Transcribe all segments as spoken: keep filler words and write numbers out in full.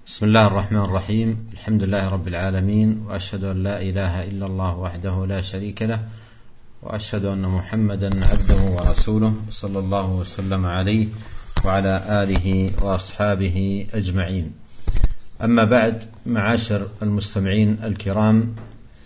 بسم الله الرحمن الرحيم. الحمد لله رب العالمين، وأشهد أن لا إله إلا الله وحده لا شريك له، وأشهد أن محمدا عبده ورسوله صلى الله وسلم عليه وعلى آله وأصحابه أجمعين. أما بعد، معاشر المستمعين الكرام،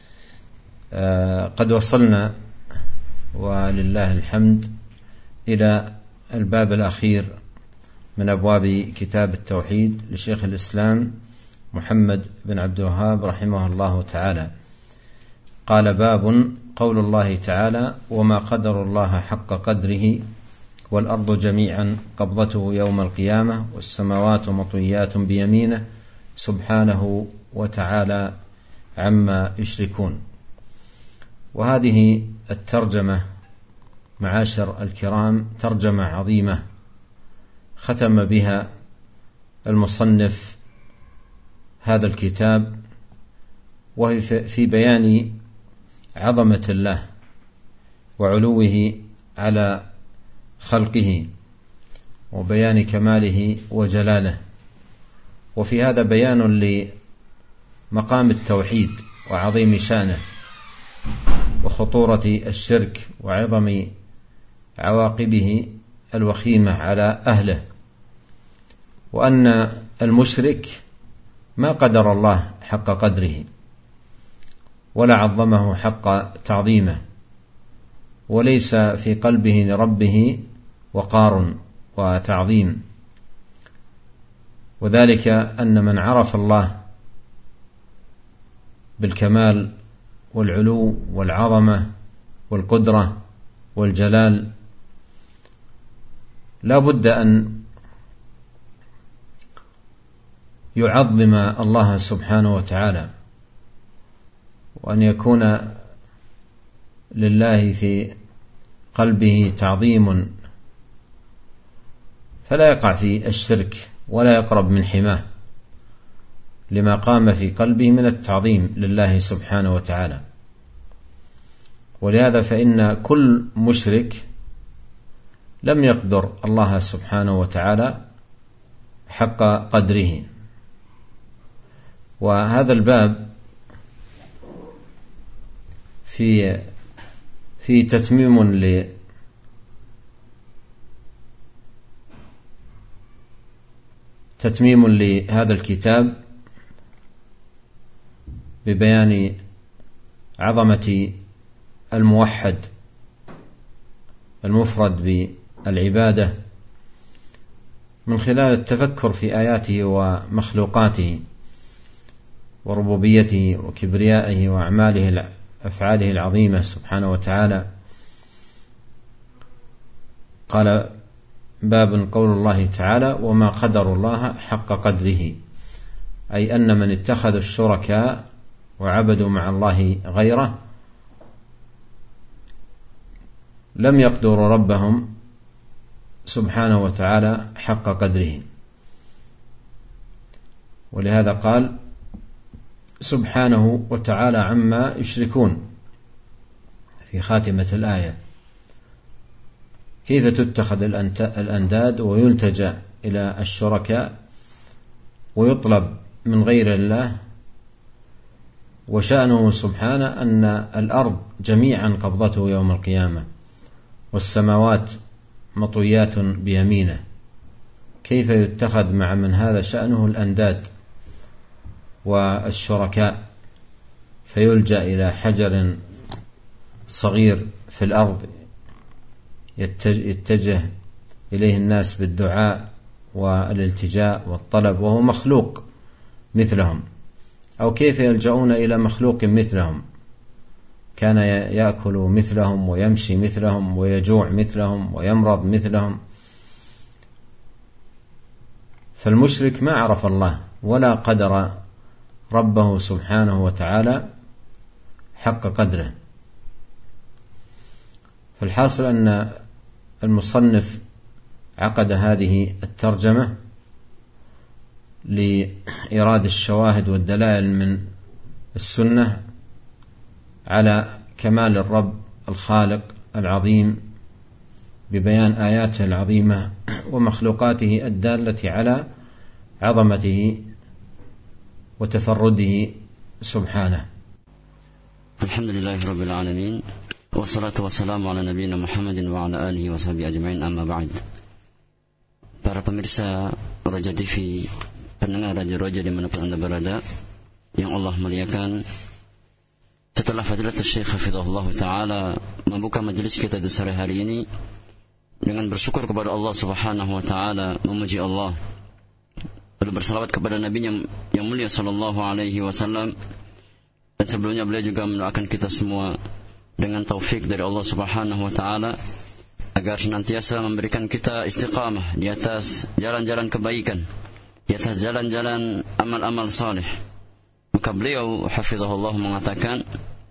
قد وصلنا ولله الحمد إلى الباب الأخير من أبواب كتاب التوحيد لشيخ الإسلام محمد بن عبد الوهاب رحمه الله تعالى. قال: باب قول الله تعالى: وما قدر الله حق قدره والأرض جميعا قبضته يوم القيامة والسماوات مطويات بيمينه سبحانه وتعالى عما يشركون. وهذه الترجمة معاشر الكرام ترجمة عظيمة ختم بها المصنف هذا الكتاب، وهي في بيان عظمة الله وعلوه على خلقه وبيان كماله وجلاله، وفي هذا بيان لمقام التوحيد وعظيم شانه وخطورة الشرك وعظم عواقبه الوخيمة على أهله، وأن المشرك ما قدر الله حق قدره ولا عظمه حق تعظيمه، وليس في قلبه لربه وقار وتعظيم، وذلك أن من عرف الله بالكمال والعلو والعظمة والقدرة والجلال لا بد أن يعظم الله سبحانه وتعالى، وأن يكون لله في قلبه تعظيم، فلا يقع في الشرك ولا يقرب من حماه لما قام في قلبه من التعظيم لله سبحانه وتعالى. ولهذا فإن كل مشرك لم يقدر الله سبحانه وتعالى حق قدره. وهذا الباب في في تتميم ل تتميم لهذا الكتاب ببيان عظمة الموحد المفرد بالعبادة من خلال التفكر في آياته ومخلوقاته وربوبيته وكبريائه وأعماله أفعاله العظيمة سبحانه وتعالى. قال: باب قول الله تعالى: وما قدر الله حق قدره، أي أن من اتخذ الشركاء وعبدوا مع الله غيره لم يقدروا ربهم سبحانه وتعالى حق قدره. ولهذا قال سبحانه وتعالى عما يشركون في خاتمة الآية. كيف تتخذ الأنداد ويلتجأ إلى الشركاء ويطلب من غير الله، وشأنه سبحانه أن الأرض جميعا قبضته يوم القيامة والسماوات مطويات بيمينه. كيف يتخذ مع من هذا شأنه الأنداد والشركاء فيلجأ إلى حجر صغير في الأرض يتجه إليه الناس بالدعاء والالتجاء والطلب وهو مخلوق مثلهم؟ أو كيف يلجؤون إلى مخلوق مثلهم كان يأكل مثلهم ويمشي مثلهم ويجوع مثلهم ويمرض مثلهم؟ فالمشرك ما عرف الله ولا قدر ربه سبحانه وتعالى حق قدره. فالحاصل أن المصنف عقد هذه الترجمة لإيراد الشواهد والدلائل من السنة على كمال الرب الخالق العظيم ببيان آياته العظيمة ومخلوقاته الدالة على عظمته وتفرده سبحانه. الحمد لله رب العالمين والصلاة والسلام على نبينا محمد وعلى آله وصحبه أجمعين, amma ba'd. Para pemirsa Raja T V, pendengar Raja-Raja dimanapun Anda berada, yang Allah muliakan, setelah Fadilatul Syekh Hafizahullah Ta'ala membuka majelis kita di sore hari ini dengan bersyukur kepada Allah Subhanahu Wa Ta'ala, memuji Allah, lalu bersalawat kepada Nabi yang, yang mulia Sallallahu Alaihi Wasallam, dan sebelumnya beliau juga mendoakan kita semua dengan taufik dari Allah Subhanahu Wa Ta'ala agar senantiasa memberikan kita istiqamah di atas jalan-jalan kebaikan, di atas jalan-jalan amal-amal saleh. Maka beliau hafizahullah mengatakan,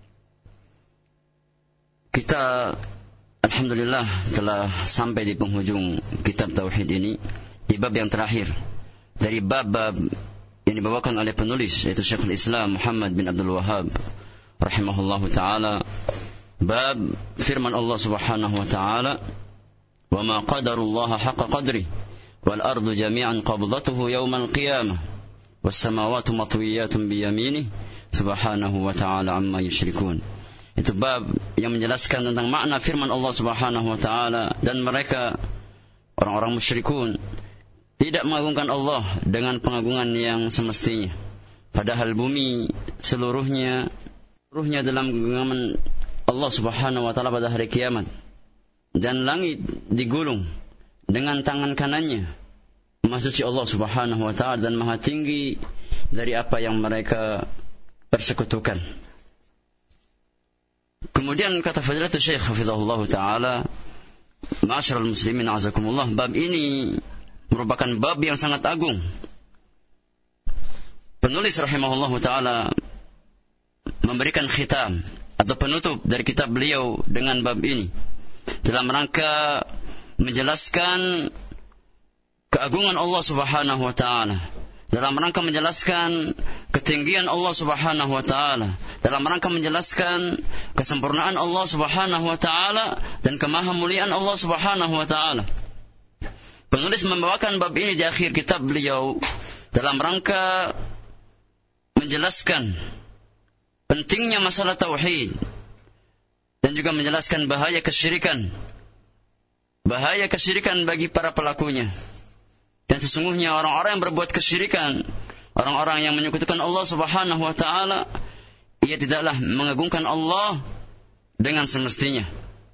kita alhamdulillah telah sampai di penghujung kitab tauhid ini, di bab yang terakhir dari bab-bab yang dibawakan oleh penulis, yaitu Syekhul Islam Muhammad bin Abdul Wahhab rahimahullahu taala, bab firman Allah Subhanahu wa taala, "Wa ma qadarullaha haqqa qadri wal ardu jami'an qabdatuhu yawmal qiyamah was samawati matwiyatun bi yaminihi subhanahu wa ta'ala amma yusyrikun." Itu bab yang menjelaskan tentang makna firman Allah Subhanahu wa taala, dan mereka orang-orang musyrikun tidak mengagungkan Allah dengan pengagungan yang semestinya, padahal bumi seluruhnya seluruhnya dalam genggaman Allah Subhanahu wa taala pada hari kiamat, dan langit digulung dengan tangan kanannya. Maha suci Allah Subhanahu wa taala dan maha tinggi dari apa yang mereka persekutukan. Kemudian kata Fadilatul Syekh Hafizahullah taala, ma'asyiral muslimin azakumullah, bab ini merupakan bab yang sangat agung. Penulis rahimahullah taala memberikan khitam atau penutup dari kitab beliau dengan bab ini dalam rangka menjelaskan keagungan Allah Subhanahu wa taala, dalam rangka menjelaskan ketinggian Allah Subhanahu wa taala, dalam rangka menjelaskan kesempurnaan Allah Subhanahu wa taala dan kemahamuliaan Allah Subhanahu wa taala. Penulis membawakan bab ini di akhir kitab beliau dalam rangka menjelaskan pentingnya masalah tauhid dan juga menjelaskan bahaya kesyirikan. Bahaya kesyirikan bagi para pelakunya. Dan sesungguhnya orang-orang yang berbuat kesyirikan, orang-orang yang menyekutukan Allah Subhanahu wa taala, ia tidaklah mengagungkan Allah dengan semestinya.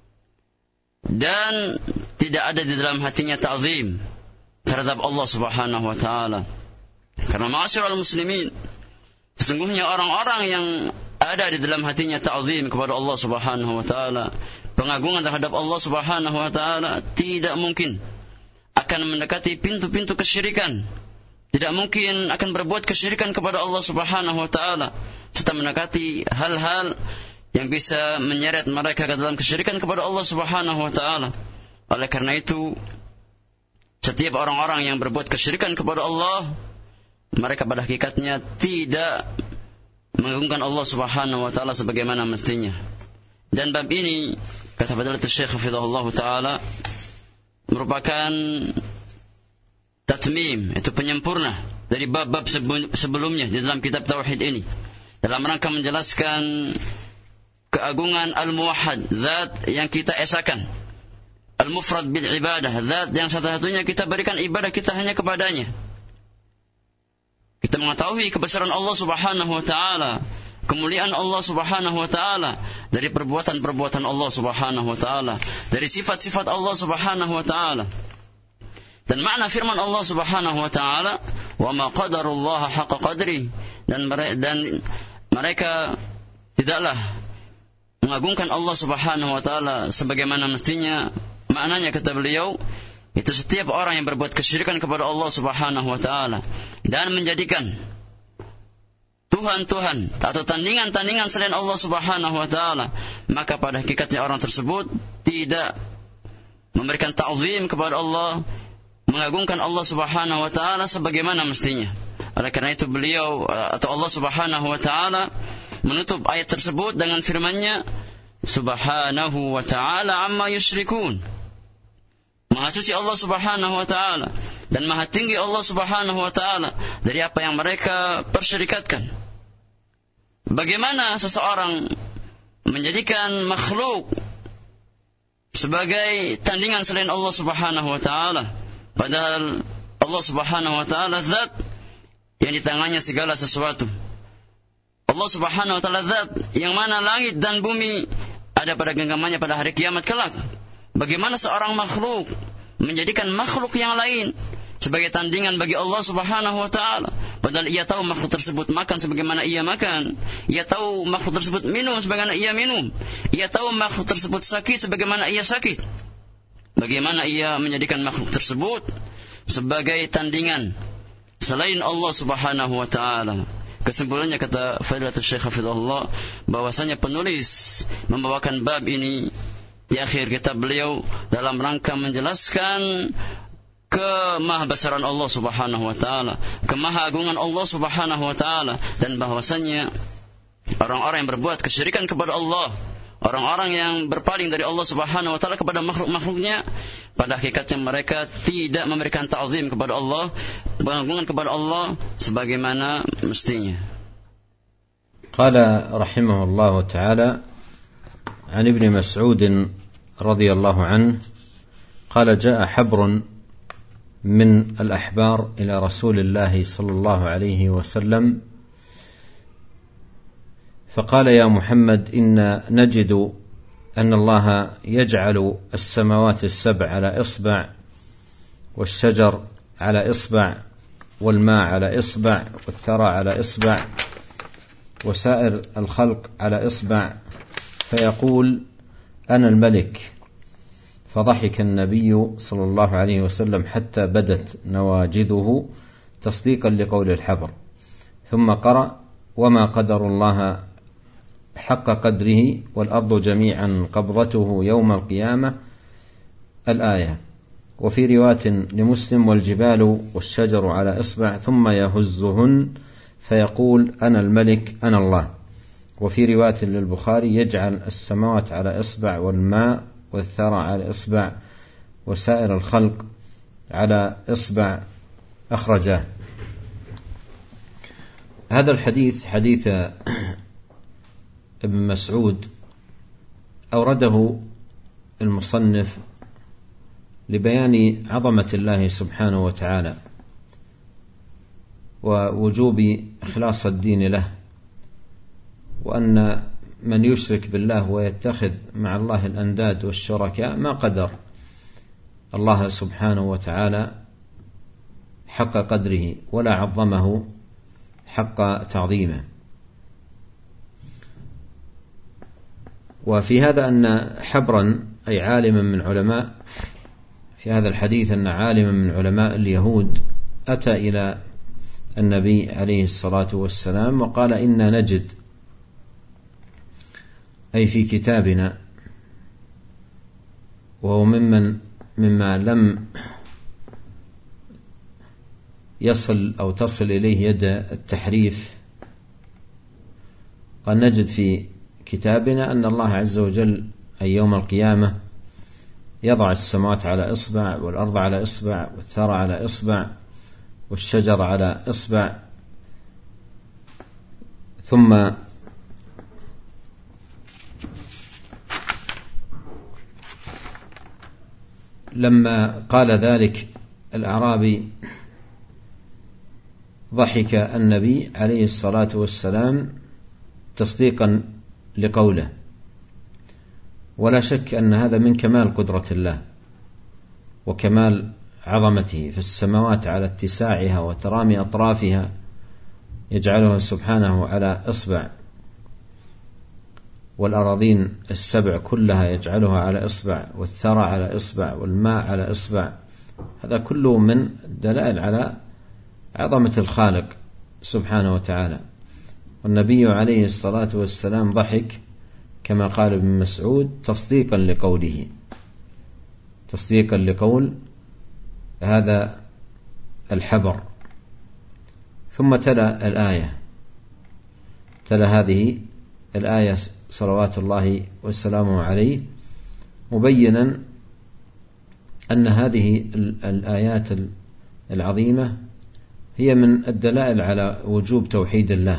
Dan tidak ada di dalam hatinya ta'zim terhadap Allah Subhanahu wa taala. Karena ma'asyiral muslimin, sesungguhnya orang-orang yang ada di dalam hatinya ta'zim kepada Allah Subhanahu wa taala, pengagungan terhadap Allah Subhanahu wa taala, tidak mungkin akan mendekati pintu-pintu kesyirikan. Tidak mungkin akan berbuat kesyirikan kepada Allah Subhanahu wa taala serta mendekati hal-hal yang bisa menyeret mereka ke dalam kesyirikan kepada Allah Subhanahu wa taala. Oleh karena itu, setiap orang-orang yang berbuat kesyirikan kepada Allah, mereka pada hakikatnya tidak mengagungkan Allah Subhanahu wa taala sebagaimana mestinya. Dan bab ini, kata Fadilatul Syekh Hafizahullah taala, merupakan tatmim, itu penyempurna dari bab-bab sebelumnya di dalam kitab tauhid ini, dalam rangka menjelaskan keagungan al-muwahhid, zat yang kita esakan, al-mufrad bil ibadah, zat yang satu-satunya kita berikan ibadah kita hanya kepadanya. Kita mengetahui kebesaran Allah Subhanahu wa taala, kemuliaan Allah Subhanahu wa taala, dari perbuatan-perbuatan Allah Subhanahu wa taala, dari sifat-sifat Allah Subhanahu wa taala. Dan makna firman Allah Subhanahu wa taala, "Wa ma qadarullaha haqqa qadri", dan dan mereka tidaklah mengagungkan Allah Subhanahu wa taala sebagaimana mestinya. Maknanya, kata beliau, itu setiap orang yang berbuat kesyirikan kepada Allah Subhanahu wa taala dan menjadikan Tuhan-Tuhan atau tandingan-tandingan selain Allah Subhanahu wa taala, maka pada hakikatnya orang tersebut tidak memberikan ta'zim kepada Allah, mengagungkan Allah Subhanahu wa taala sebagaimana mestinya. Oleh karena itu beliau atau Allah Subhanahu wa taala menutup ayat tersebut dengan firman-Nya, Subhanahu wa ta'ala amma yusyrikun, Maha suci Allah Subhanahu wa taala dan maha tinggi Allah Subhanahu wa taala dari apa yang mereka persyirikatkan. Bagaimana seseorang menjadikan makhluk sebagai tandingan selain Allah Subhanahu wa taala, padahal Allah Subhanahu wa taala zat yang di tangannya segala sesuatu. Allah Subhanahu wa taala zat yang mana langit dan bumi ada pada genggamannya pada hari kiamat kelak. Bagaimana seorang makhluk menjadikan makhluk yang lain sebagai tandingan bagi Allah Subhanahu wa taala, padahal ia tahu makhluk tersebut makan sebagaimana ia makan, ia tahu makhluk tersebut minum sebagaimana ia minum, ia tahu makhluk tersebut sakit sebagaimana ia sakit. Bagaimana ia menjadikan makhluk tersebut sebagai tandingan selain Allah Subhanahu wa taala? Kesimpulannya, kata Fadilatul Syekh Hafizahullah, bahwasanya penulis membawakan bab ini di akhir kitab beliau dalam rangka menjelaskan kemahabesaran Allah Subhanahu wa taala, kemahagungan Allah Subhanahu wa taala, dan bahwasanya orang-orang yang berbuat kesyirikan kepada Allah, orang-orang yang berpaling dari Allah Subhanahu wa taala kepada makhluk-makhluknya, pada hakikatnya mereka tidak memberikan ta'zim kepada Allah, pengagungan kepada Allah sebagaimana mestinya. Qala rahimahullahu ta'ala عن ابن مسعود رضي الله عنه قال جاء حبر من الأحبار إلى رسول الله صلى الله عليه وسلم فقال يا محمد إن نجد أن الله يجعل السماوات السبع على إصبع والشجر على إصبع والماء على إصبع والثرى على إصبع وسائر الخلق على إصبع فيقول أنا الملك. فضحك النبي صلى الله عليه وسلم حتى بدت نواجذه تصديقا لقول الحبر، ثم قرأ وما قدر الله حق قدره والأرض جميعا قبضته يوم القيامة الآية. وفي رواية لمسلم والجبال والشجر على إصبع ثم يهزهن فيقول أنا الملك أنا الله. وفي رواية للبخاري يجعل السماوات على إصبع والماء والثرى على إصبع وسائر الخلق على إصبع أخرجاه. هذا الحديث حديث ابن مسعود أورده المصنف لبيان عظمة الله سبحانه وتعالى ووجوب إخلاص الدين له، وأن من يشرك بالله ويتخذ مع الله الأنداد والشركاء ما قدر الله سبحانه وتعالى حق قدره ولا عظمه حق تعظيمه. وفي هذا أن حبرا أي عالما من علماء في هذا الحديث أن عالما من علماء اليهود أتى إلى النبي عليه الصلاة والسلام وقال إنا نجد، أي في كتابنا، وهو ممن مما لم يصل أو تصل إليه يد التحريف، قال نجد في كتابنا أن الله عز وجل أي يوم القيامة يضع السماوات على إصبع والأرض على إصبع والثرى على إصبع والشجر على إصبع، ثم لما قال ذلك الأعرابي ضحك النبي عليه الصلاة والسلام تصديقا لقوله. ولا شك أن هذا من كمال قدرة الله وكمال عظمته، فالسماوات على اتساعها وترامي أطرافها يجعلها سبحانه على إصبع، والأراضين السبع كلها يجعلها على إصبع، والثرى على إصبع، والماء على إصبع. هذا كله من دلائل على عظمة الخالق سبحانه وتعالى. والنبي عليه الصلاة والسلام ضحك كما قال ابن مسعود تصديقا لقوله، تصديقا لقول هذا الحبر. ثم تلا الآية، تلا هذه الآية صلوات الله وسلامه عليه مبينا أن هذه الآيات العظيمة هي من الدلائل على وجوب توحيد الله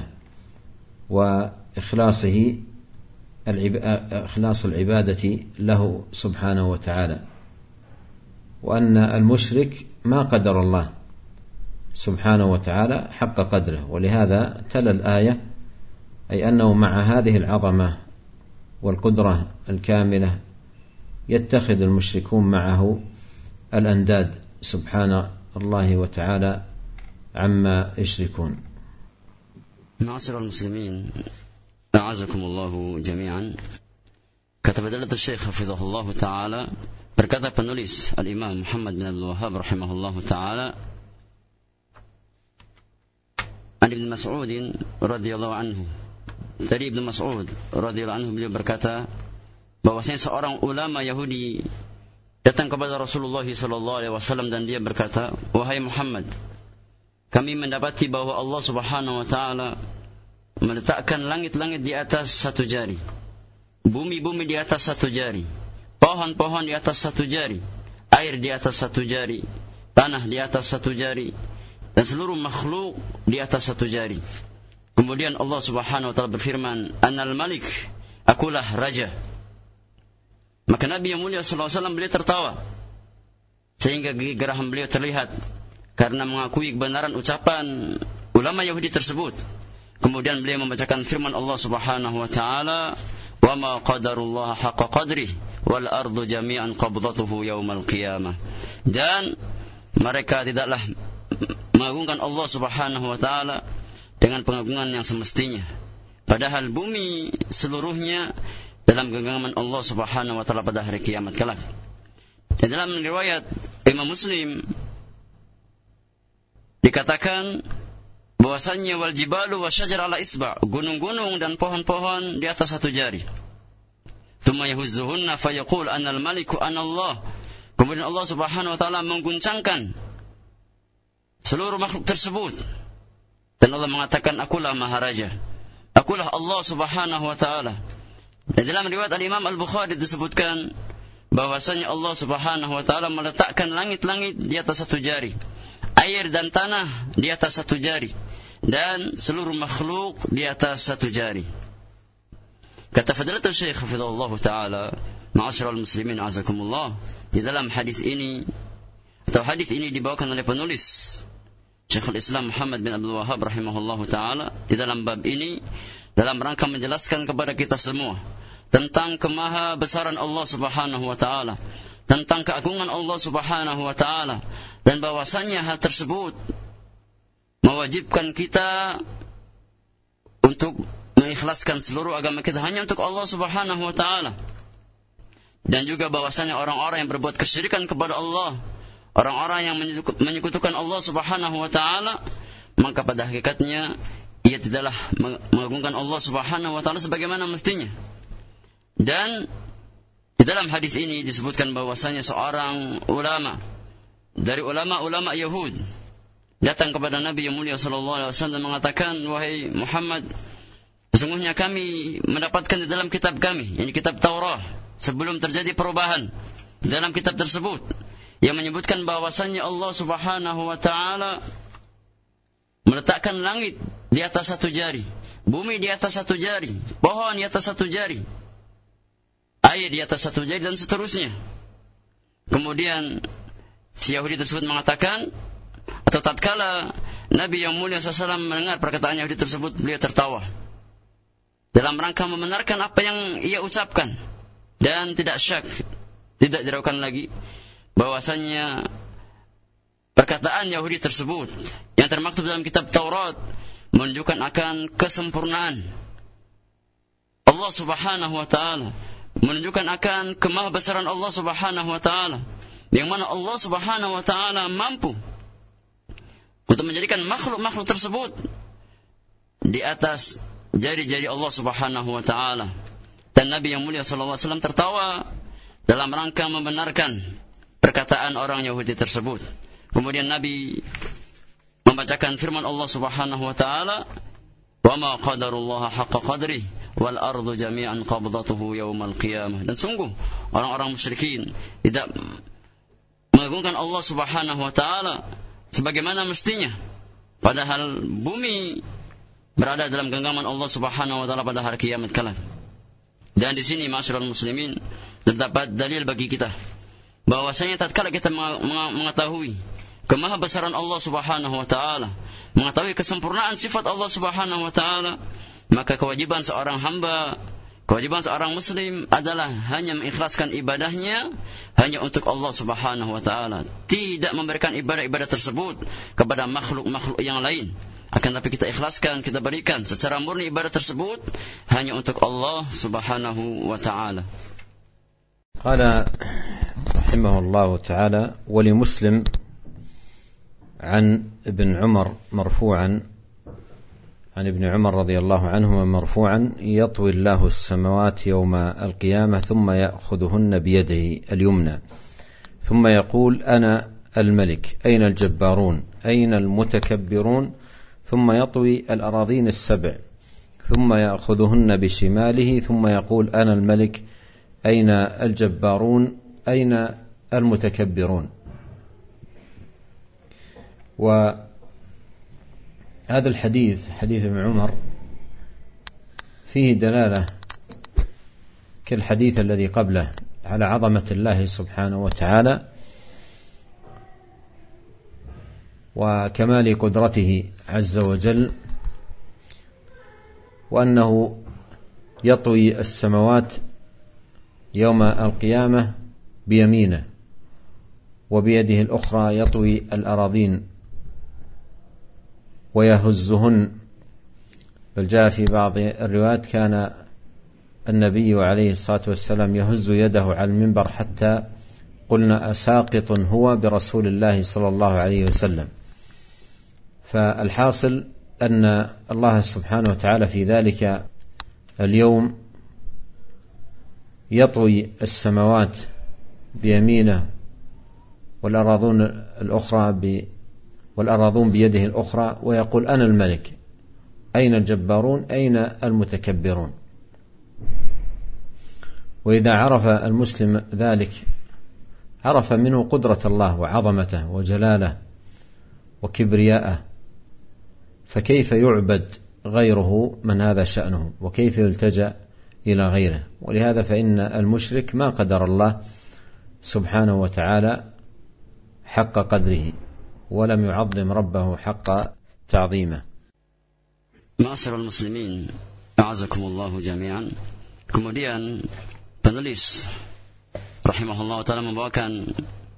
وإخلاصه إخلاص العبادة له سبحانه وتعالى، وأن المشرك ما قدر الله سبحانه وتعالى حق قدره، ولهذا تلا الآية أي أنه مع هذه العظمة والقدرة الكاملة يتخذ المشركون معه الأنداد سبحان الله وتعالى عما يشركون. معاشر المسلمين أعزكم الله جميعا. Kata fadilatul Syekh hafizahullah taala, berkata penulis Al-Imam Muhammad bin Abdul Wahhab rahimahullah taala, an Ibn Mas'ud radhiyallahu anhu, dari Ibn Mas'ud radhiyallahu anhu beliau berkata bahwasanya seorang ulama Yahudi datang kepada Rasulullah sallallahu alaihi wasallam dan dia berkata, wahai Muhammad, kami mendapati bahwa Allah Subhanahu wa taala meletakkan langit-langit di atas satu jari, bumi-bumi di atas satu jari, pohon-pohon di atas satu jari, air di atas satu jari, tanah di atas satu jari, dan seluruh makhluk di atas satu jari. Kemudian Allah Subhanahu wa taala berfirman, Anal Malik, akulah raja. Maka Nabi yang mulia sallallahu alaihi wasallam beliau tertawa sehingga gigi geraham beliau terlihat karena mengakui kebenaran ucapan ulama Yahudi tersebut. Kemudian beliau membacakan firman Allah Subhanahu wa taala, "Wa ma qadarullah haqqa qadrih wal ardu jami'an qabdatuhu yaumal qiyamah." Dan mereka tidaklah mengagungkan Allah Subhanahu wa taala dengan pengagungan yang semestinya, padahal bumi seluruhnya dalam genggaman Allah Subhanahu wa taala pada hari kiamat kelak. Dan dalam riwayat Imam Muslim dikatakan bahwasanya wal jibalu wasyajar ala isba', gunung-gunung dan pohon-pohon di atas satu jari. Tsumma yahuzzuhunna fayaqul anal maliku anallah. Kemudian Allah Subhanahu wa taala mengguncangkan seluruh makhluk tersebut dan Allah mengatakan, akulah maharaja, akulah Allah Subhanahu wa taala. Dan dalam riwayat Al-Imam Al-Bukhari disebutkan bahwasanya Allah Subhanahu wa taala meletakkan langit-langit di atas satu jari, air dan tanah di atas satu jari, dan seluruh makhluk di atas satu jari. Kata fadilatul Syekh hafizahullah taala, ma'asyiral muslimin azakumullah, di dalam hadis ini atau hadis ini dibawakan oleh penulis Syekhul Islam Muhammad bin Abdul Wahhab rahimahullah taala di dalam bab ini dalam rangka menjelaskan kepada kita semua tentang kemahabesaran Allah Subhanahu wa taala, tentang keagungan Allah Subhanahu wa taala, dan bahwasanya hal tersebut mewajibkan kita untuk mengikhlaskan seluruh agama kita hanya untuk Allah Subhanahu wa taala. Dan juga bahwasanya orang-orang yang berbuat kesyirikan kepada Allah, orang-orang yang menyekutukan Allah Subhanahu wa taala, maka pada hakikatnya ia tidaklah mengagungkan Allah Subhanahu wa taala sebagaimana mestinya. Dan di dalam hadis ini disebutkan bahwasanya seorang ulama dari ulama-ulama Yahud datang kepada Nabi yang mulia sallallahu alaihi wasallam dan mengatakan, wahai Muhammad, sesungguhnya kami mendapatkan di dalam kitab kami, yakni kitab Taurat, sebelum terjadi perubahan dalam kitab tersebut yang menyebutkan bahwasanya Allah Subhanahu wa taala meletakkan langit di atas satu jari, bumi di atas satu jari, pohon di atas satu jari, air di atas satu jari, dan seterusnya. Kemudian si Yahudi tersebut mengatakan, atau tatkala Nabi yang mulia sallallahu alaihi wasallam mendengar perkataan Yahudi tersebut, beliau tertawa dalam rangka membenarkan apa yang ia ucapkan dan tidak syak, tidak diragukan lagi bahwasanya perkataan Yahudi tersebut yang termaktub dalam kitab Taurat menunjukkan akan kesempurnaan Allah Subhanahu wa taala, menunjukkan akan kemahabesaran Allah Subhanahu wa taala, yang mana Allah Subhanahu wa taala mampu untuk menjadikan makhluk-makhluk tersebut di atas jari-jari Allah Subhanahu wa taala. Dan Nabi yang mulia sallallahu alaihi wasallam tertawa dalam rangka membenarkan perkataan orang Yahudi tersebut. Kemudian Nabi membacakan firman Allah Subhanahu wa taala, "Wa ma qadarullah haqqa qadrih wal ardu jami'an qabdatuhu yaumal qiyamah." Dan sungguh orang-orang musyrikin tidak mengagungkan Allah Subhanahu wa taala sebagaimana mestinya, padahal bumi berada dalam genggaman Allah Subhanahu wa taala pada hari kiamat kelak. Dan di sini ma'asyiral muslimin terdapat dalil bagi kita bahwasanya tatkala kita mengetahui kemahabesaran Allah Subhanahu wa taala, mengetahui kesempurnaan sifat Allah Subhanahu wa taala, maka kewajiban seorang hamba, kewajiban seorang muslim adalah hanya mengikhlaskan ibadahnya hanya untuk Allah Subhanahu wa taala, tidak memberikan ibadah-ibadah tersebut kepada makhluk-makhluk yang lain. Akan tapi kita ikhlaskan, kita berikan secara murni ibadah tersebut hanya untuk Allah Subhanahu wa taala. قال رحمه الله تعالى: ولمسلم عن ابن عمر مرفوعا عن ابن عمر رضي الله عنهما مرفوعا: يطوي الله السماوات يوم القيامة ثم يأخذهن بيده اليمنى ثم يقول: أنا الملك، أين الجبارون، أين المتكبرون، ثم يطوي الأراضين السبع ثم يأخذهن بشماله ثم يقول: أنا الملك، أين الجبارون، أين المتكبرون. وهذا الحديث حديث ابن عمر فيه دلالة كالحديث الذي قبله على عظمة الله سبحانه وتعالى وكمال قدرته عز وجل، وأنه يطوي السماوات يوم القيامة بيمينه وبيده الأخرى يطوي الأراضين ويهزهن، بل جاء في بعض الروايات كان النبي عليه الصلاة والسلام يهز يده على المنبر حتى قلنا أساقط هو برسول الله صلى الله عليه وسلم. فالحاصل أن الله سبحانه وتعالى في ذلك اليوم يطوي السماوات بيمينه والأراضون الأخرى ب والأراضون بيده الأخرى ويقول: أنا الملك، أين الجبارون، أين المتكبرون. وإذا عرف المسلم ذلك عرف منه قدرة الله وعظمته وجلاله وكبرياءه، فكيف يعبد غيره من هذا شأنه، وكيف يلتجأ إلى غيره. ولهذا فإن المشرك ما قدر الله سبحانه وتعالى حق قدره ولم يعظم ربه حق تعظيمه. Ma'asyiral muslimin, a'azakumullahu jami'an. Kemudian penulis rahimahullah ta'ala membawakan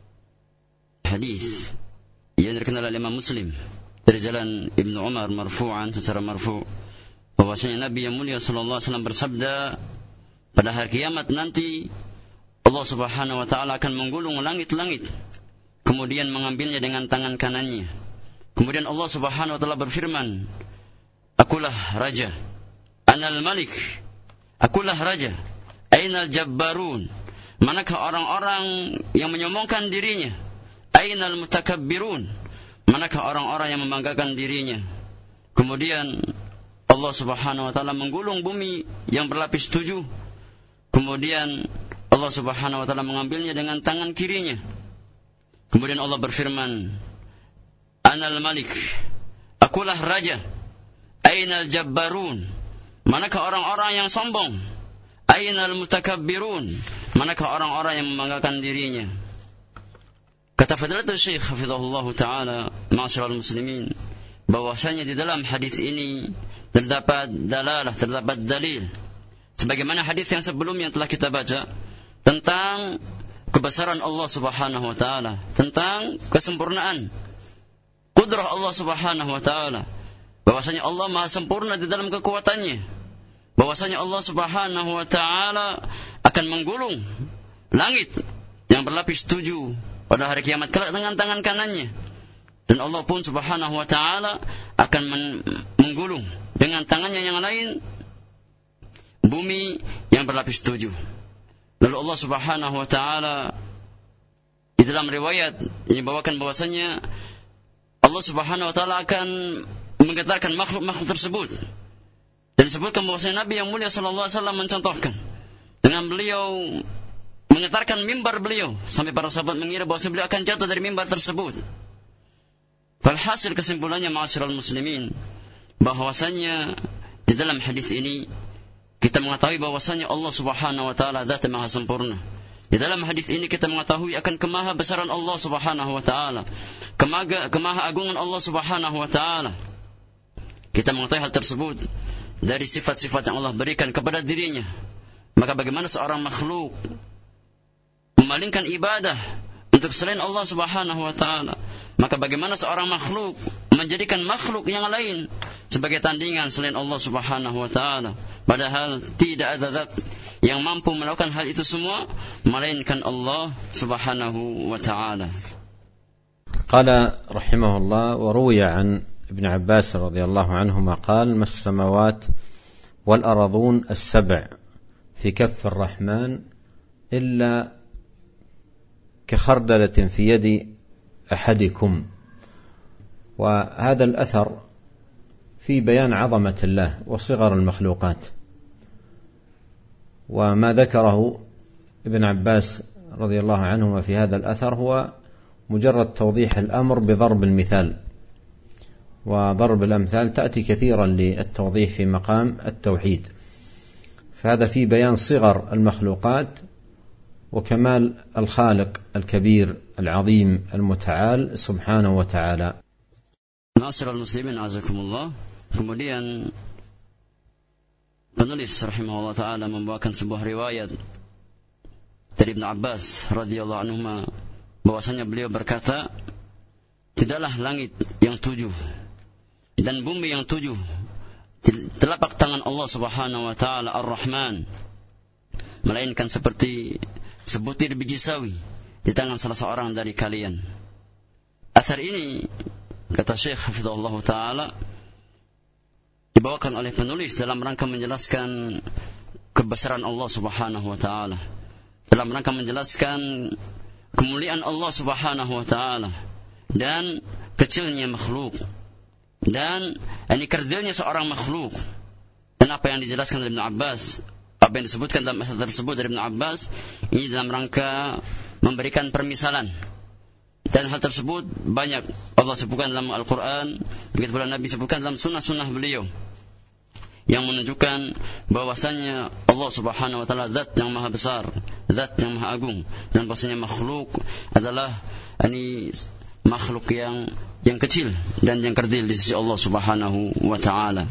hadis yang dikenal oleh Imam Muslim dari jalan Ibnu Umar marfu'an, secara marfu', bahwasanya Nabi yang mulia sallallahu alaihi wasallam bersabda, pada hari kiamat nanti Allah Subhanahu wa taala akan menggulung langit-langit, kemudian mengambilnya dengan tangan kanannya. Kemudian Allah Subhanahu wa taala berfirman, akulah raja, anal malik, akulah raja, ainal jabbarun, manakah orang-orang yang menyombongkan dirinya, ainal mutakabbirun, manakah orang-orang yang membanggakan dirinya. Kemudian Allah Subhanahu wa taala menggulung bumi yang berlapis tujuh, kemudian Allah Subhanahu wa taala mengambilnya dengan tangan kirinya. Kemudian Allah berfirman, anal malik, akulah raja, ainal jabbarun, manakah orang-orang yang sombong, ainal mutakabbirun, manakah orang-orang yang membanggakan dirinya. Kata Fadilatul Syekh hafizahullah ta'ala, ma'asyiral muslimin, bahwasanya di dalam hadis ini terdapat dalalah, terdapat dalil, sebagaimana hadis yang sebelumnya telah kita baca, tentang kebesaran Allah Subhanahu wa taala, tentang kesempurnaan kudrah Allah Subhanahu wa taala, bahwasanya Allah Maha sempurna di dalam kekuatannya, bahwasanya Allah Subhanahu wa taala akan menggulung langit yang berlapis tujuh pada hari kiamat kelak dengan tangan kanannya, dan Allah pun Subhanahu wa taala akan men- menggulung dengan tangannya yang lain bumi yang berlapis tujuh. Lalu Allah Subhanahu wa taala di dalam riwayat ini bawakan bahwasanya Allah Subhanahu wa taala akan menggetarkan makhluk-makhluk tersebut. Dan disebutkan bahwasanya Nabi yang mulia sallallahu alaihi wasallam mencontohkan dengan beliau menggetarkan mimbar beliau sampai para sahabat mengira bahwa beliau akan jatuh dari mimbar tersebut. Walhasil kesimpulannya ma'asyiral muslimin, bahwasanya di dalam hadis ini kita mengetahui bahwasanya Allah Subhanahu wa taala zat yang maha sempurna. Di dalam hadis ini kita mengetahui akan kemaha besaran Allah Subhanahu wa taala, kemaha kemaha agungan Allah Subhanahu wa taala. Kita mengetahui hal tersebut dari sifat-sifat yang Allah berikan kepada dirinya. Maka bagaimana seorang makhluk memalingkan ibadah untuk selain Allah Subhanahu wa taala? Maka bagaimana seorang makhluk menjadikan makhluk yang lain sebagai tandingan selain Allah Subhanahu wa taala? Padahal tidak ada zat yang mampu melakukan hal itu semua melainkan Allah Subhanahu wa taala. Qala rahimahullah, wa ruwiya an Ibn Abbas radhiyallahu anhuma qala mas samawat wal aradun as-sab' fi kaff ar-rahman illa كخردلة في يد أحدكم. وهذا الأثر في بيان عظمة الله وصغر المخلوقات. وما ذكره ابن عباس رضي الله عنهما في هذا الأثر هو مجرد توضيح الأمر بضرب المثال، وضرب الأمثال تأتي كثيرا للتوضيح في مقام التوحيد. فهذا في بيان صغر المخلوقات وكمال الخالق الكبير العظيم المتعال سبحانه وتعالى. Ma'asyiral muslimin azakumullah. Kemudian penulis rahimahullah taala membawakan sebuah riwayat dari Ibn Abbas radhiyallahu anhuma bahwasanya beliau berkata, tidaklah langit yang tujuh dan bumi yang tujuh telapak tangan Allah Subhanahu wa taala Ar-Rahman melainkan seperti sebutir biji sawi di tangan salah seorang dari kalian. Athar ini, kata Syekh hafizahullah taala, dibawakan oleh penulis dalam rangka menjelaskan kebesaran Allah Subhanahu wa taala, dalam rangka menjelaskan kemuliaan Allah Subhanahu wa taala dan kecilnya makhluk dan ini kerdilnya seorang makhluk. Dan apa yang dijelaskan oleh Ibn Abbas, apa yang disebutkan dalam hadis tersebut dari Ibn Abbas, ini dalam rangka memberikan permisalan. Dan hal tersebut banyak Allah sebutkan dalam Al-Quran, begitu pula Nabi sebutkan dalam sunnah-sunnah beliau, yang menunjukkan bahwasanya Allah Subhanahu wa taala zat yang maha besar, zat yang maha agung, dan bahwasanya makhluk adalah ini makhluk yang yang kecil dan yang kerdil di sisi Allah Subhanahu wa taala.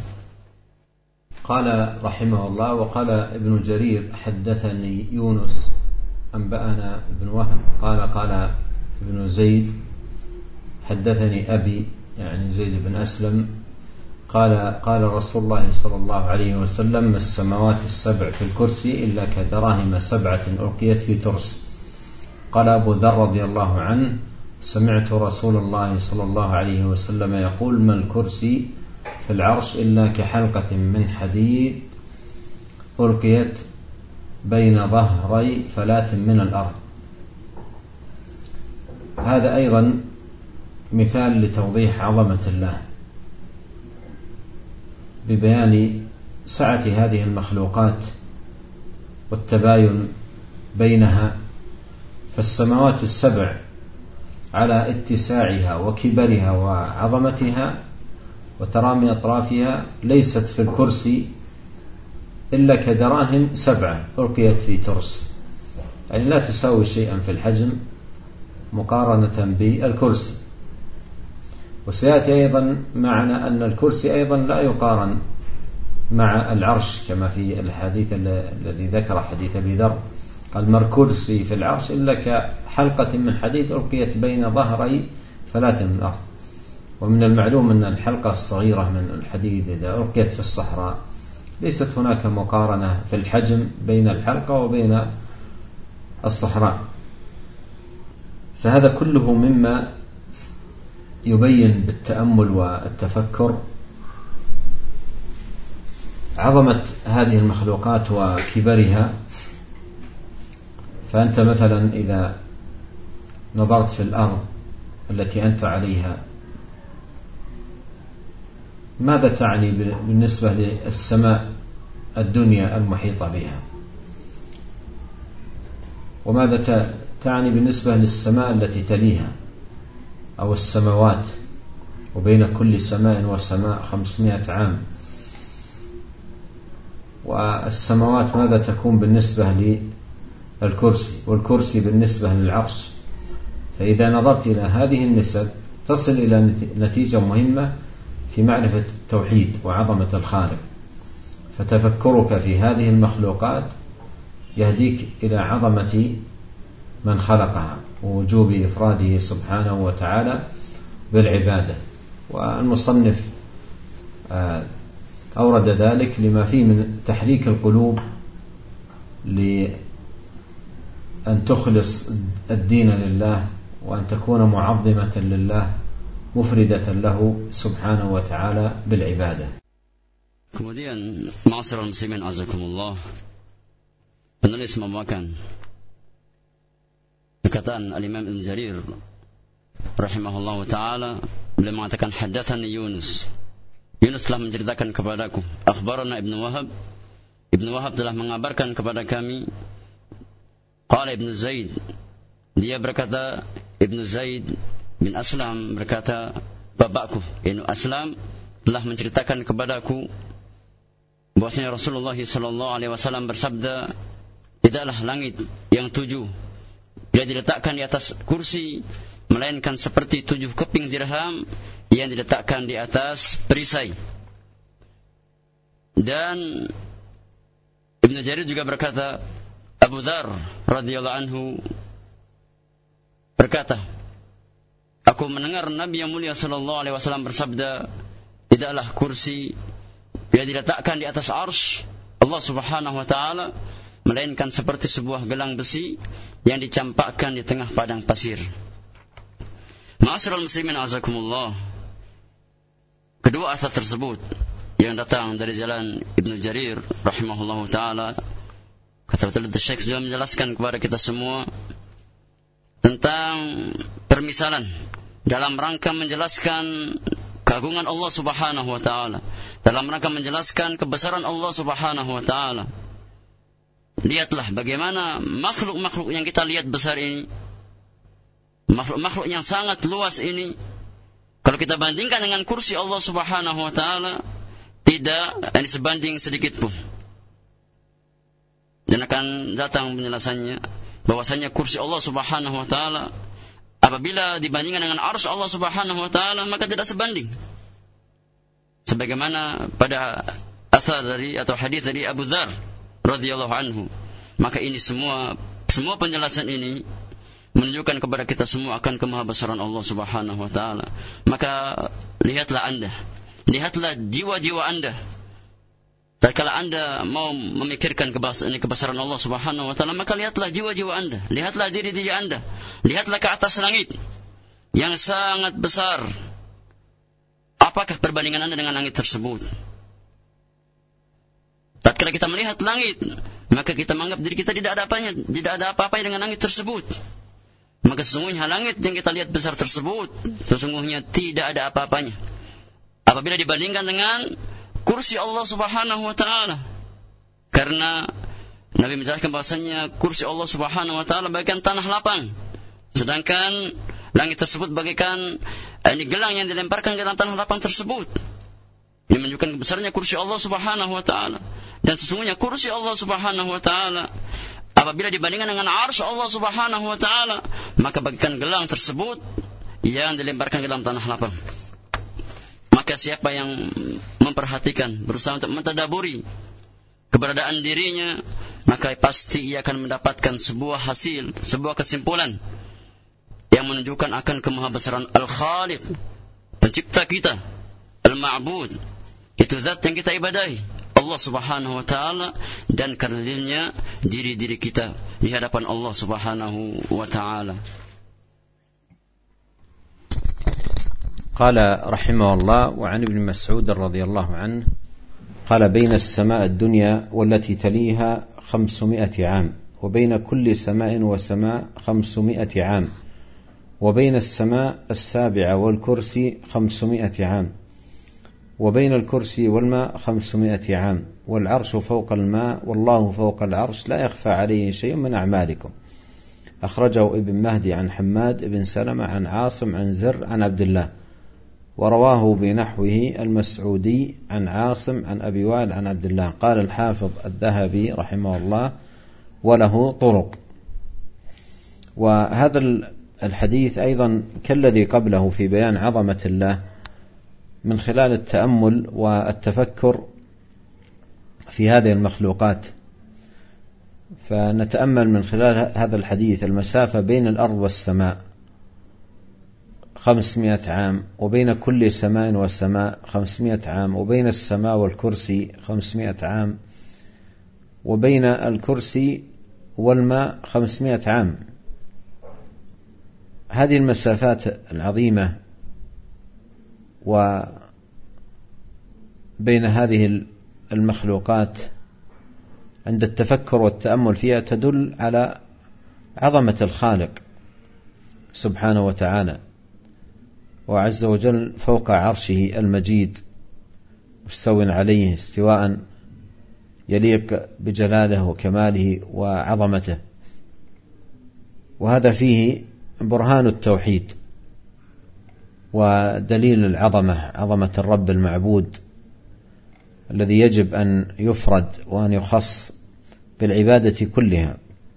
قال رحمه الله: وقال ابن جرير حدثني يونس أنبأنا ابن وهب قال قال ابن زيد حدثني أبي يعني زيد بن أسلم قال قال رسول الله صلى الله عليه وسلم: السماوات السبع في الكرسي إلا كدراهم سبعة ألقيت في ترس. قال أبو ذر رضي الله عنه: سمعت رسول الله صلى الله عليه وسلم يقول: ما الكرسي في العرش إلا كحلقة من حديد ألقيت بين ظهري فلاة من الأرض. هذا أيضا مثال لتوضيح عظمة الله ببيان سعة هذه المخلوقات والتباين بينها. فالسماوات السبع على اتساعها وكبرها وعظمتها وترامي أطرافها ليست في الكرسي إلا كدراهم سبعة ألقيت في ترس، يعني لا تساوي شيئا في الحجم مقارنة بالكرسي. وسيأتي أيضا معنا أن الكرسي أيضا لا يقارن مع العرش كما في الحديث الذي ذكر حديث أبي ذر، قال: ما الكرسي في العرش إلا كحلقة من حديد ألقيت بين ظهري فلاة من الأرض. ومن المعلوم أن الحلقة الصغيرة من الحديد إذا ألقيت في الصحراء ليست هناك مقارنة في الحجم بين الحلقة وبين الصحراء. فهذا كله مما يبين بالتأمل والتفكر عظمة هذه المخلوقات وكبرها. فأنت مثلا إذا نظرت في الأرض التي أنت عليها ماذا تعني بالنسبة للسماء الدنيا المحيطة بها؟ وماذا تعني بالنسبة للسماء التي تليها أو السماوات؟ وبين كل سماء وسماء خمسمائة عام. والسماوات ماذا تكون بالنسبة للكرسي، والكرسي بالنسبة للعرش؟ فإذا نظرت إلى هذه النسب تصل إلى نتيجة مهمة في معرفة التوحيد وعظمة الخالق. فتفكرك في هذه المخلوقات يهديك إلى عظمة من خلقها ووجوب إفراده سبحانه وتعالى بالعبادة. والمصنف أورد ذلك لما فيه من تحريك القلوب لأن تخلص الدين لله وأن تكون معظمة لله مفردة له سبحانه وتعالى بالعبادة. Kemudian ma'asyiral muslimin azakumullah, penulis membawakan perkataan Al-Imam Ibn Jarir rahimahullahu ta'ala. Beliau mengatakan, haddatsani Yunus, Yunus telah menceritakan kepadaku, akhbarana Ibn Wahab, Ibn Wahab telah mengabarkan kepada kami, qala Ibn Zaid, dia berkata, Ibn Zaid bin Aslam berkata, bapakku Ibn Aslam telah menceritakan kepadaku bahwasanya Rasulullah sallallahu alaihi wasallam bersabda, tidaklah langit yang tujuh bila diletakkan di atas kursi melainkan seperti tujuh keping dirham yang diletakkan di atas perisai. Dan Ibn Jarir juga berkata, Abu Dzar radhiyallahu anhu berkata, aku mendengar Nabi yang mulia sallallahu alaihi wasallam bersabda, tidaklah kursi bila diletakkan di atas arsy Allah subhanahu wa ta'ala melainkan seperti sebuah gelang besi yang dicampakkan di tengah padang pasir. Ma'asyiral muslimin azakumullah, kedua asar tersebut yang datang dari jalan Ibn Jarir rahimahullahu ta'ala, kata betul Syekh sudah menjelaskan kepada kita semua tentang permisalan dalam rangka menjelaskan keagungan Allah subhanahu wa ta'ala, dalam rangka menjelaskan kebesaran Allah subhanahu wa ta'ala. Lihatlah bagaimana makhluk-makhluk yang kita lihat besar ini, makhluk-makhluk yang sangat luas ini, kalau kita bandingkan dengan kursi Allah subhanahu wa ta'ala, tidak ini sebanding sedikit pun. Dan akan datang penjelasannya bahwasanya kursi Allah subhanahu wa ta'ala apabila dibandingkan dengan arsy Allah subhanahu wa ta'ala maka tidak sebanding. Sebagaimana pada athar dari atau hadis dari Abu Dzar radhiyallahu anhu. Maka ini semua semua penjelasan ini menunjukkan kepada kita semua akan kemahabesaran Allah subhanahu wa ta'ala. Maka lihatlah anda, lihatlah jiwa-jiwa anda. Tatkala anda mau memikirkan kebesaran Allah subhanahu wa ta'ala, maka lihatlah jiwa-jiwa anda, lihatlah diri-diri anda, lihatlah ke atas langit yang sangat besar. Apakah perbandingan anda dengan langit tersebut? Tatkala kita melihat langit, maka kita menganggap diri kita tidak ada apanya, tidak ada apa-apanya dengan langit tersebut. Maka sesungguhnya langit yang kita lihat besar tersebut sesungguhnya tidak ada apa-apanya apabila dibandingkan dengan kursi Allah subhanahu wa ta'ala. Karena Nabi menjelaskan bahasanya kursi Allah subhanahu wa ta'ala bagaikan tanah lapang, sedangkan langit tersebut bagaikan ini gelang yang dilemparkan ke dalam tanah lapang tersebut. Ini menunjukkan besarnya kursi Allah subhanahu wa ta'ala. Dan sesungguhnya kursi Allah subhanahu wa ta'ala apabila dibandingkan dengan arsy Allah subhanahu wa ta'ala, maka bagaikan gelang tersebut yang dilemparkan ke dalam tanah lapang. Maka siapa yang memperhatikan, berusaha untuk mentadaburi keberadaan dirinya, maka pasti ia akan mendapatkan sebuah hasil, sebuah kesimpulan yang menunjukkan akan kemahabesaran Al-Khaliq, pencipta kita, Al-Ma'bud, itu zat yang kita ibadahi, Allah subhanahu wa ta'ala, dan karenanya diri-diri kita di hadapan Allah subhanahu wa ta'ala. قال رحمه الله وعن ابن مسعود رضي الله عنه قال بين السماء الدنيا والتي تليها خمسمائة عام وبين كل سماء وسماء خمسمائة عام وبين السماء السابعة والكرسي خمسمائة عام وبين الكرسي والماء خمسمائة عام والعرش فوق الماء والله فوق العرش لا يخفى عليه شيء من أعمالكم أخرجه ابن مهدي عن حماد بن سلمة عن عاصم عن زر عن عبد الله، ورواه بنحوه المسعودي عن عاصم عن أبي وائل عن عبد الله. قال الحافظ الذهبي رحمه الله: وله طرق. وهذا الحديث أيضا كالذي قبله في بيان عظمة الله من خلال التأمل والتفكر في هذه المخلوقات. فنتأمل من خلال هذا الحديث المسافة بين الأرض والسماء خمسمائة عام، وبين كل سماء وسماء خمسمائة عام، وبين السماء والكرسي خمسمائة عام، وبين الكرسي والماء خمسمائة عام. هذه المسافات العظيمة وبين هذه المخلوقات عند التفكر والتأمل فيها تدل على عظمة الخالق سبحانه وتعالى، وعز وجل فوق عرشه المجيد مستو عليه استواء يليق بجلاله وكماله وعظمته. وهذا فيه برهان التوحيد ودليل العظمة، عظمة الرب المعبود الذي يجب أن يفرد وأن يخص بالعبادة كلها،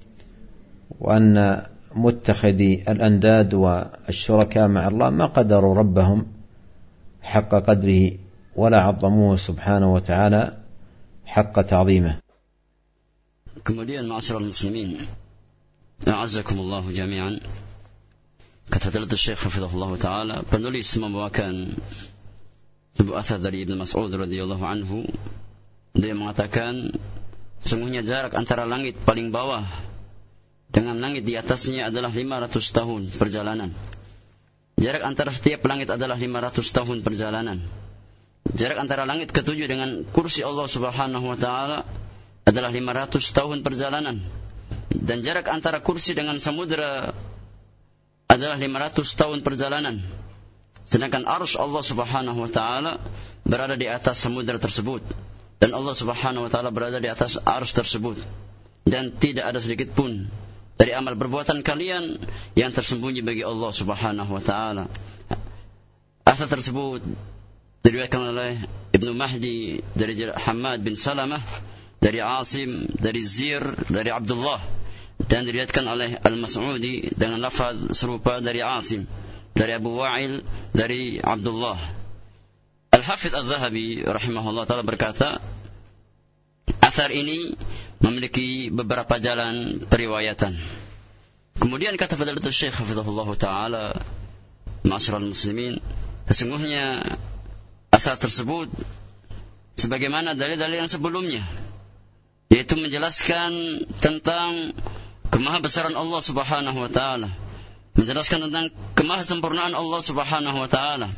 وأن متخذي الأنداد والشركاء مع الله ما قدروا ربهم حق قدره ولا عظموه سبحانه وتعالى حق تعظيمه. Kemudian ma'asyiral muslimin, a'azzakumullah jami'an, kata Fadilatul Syekh hafizahullah taala, penulis membawakan sebuah athar dari Ibnu Mas'ud radhiyallahu anhu. Dia mengatakan, sungguhnya jarak antara langit paling bawah dengan langit di atasnya adalah lima ratus tahun perjalanan. Jarak antara setiap langit adalah lima ratus tahun perjalanan. Jarak antara langit ketujuh dengan kursi Allah Subhanahu wa taala adalah lima ratus tahun perjalanan. Dan jarak antara kursi dengan samudera adalah lima ratus tahun perjalanan. Sedangkan arsy Allah Subhanahu wa taala berada di atas samudera tersebut, dan Allah Subhanahu wa taala berada di atas arsy tersebut, dan tidak ada sedikit pun dari amal perbuatan kalian yang tersembunyi bagi Allah Subhanahu wa taala. Athar tersebut diriwayatkan oleh Ibnu Mahdi dari Hammad bin Salamah, dari Asim, dari Zir, dari Abdullah, dan diriwayatkan oleh Al-Mas'udi dengan lafaz serupa dari Asim, dari Abu Wa'il, dari Abdullah. Al-Hafidh Al-Zahabi rahimahullah ta'ala berkata, athar ini memiliki beberapa jalan periwayatan. Kemudian kata Fadilatul Syekh hafizahullah ta'ala, ma'asyiral muslimin, sesungguhnya athar tersebut sebagaimana dalil-dalil yang sebelumnya, yaitu menjelaskan tentang kemahabesaran Allah Subhanahu wa taala, menjelaskan tentang kemahasempurnaan Allah Subhanahu wa taala.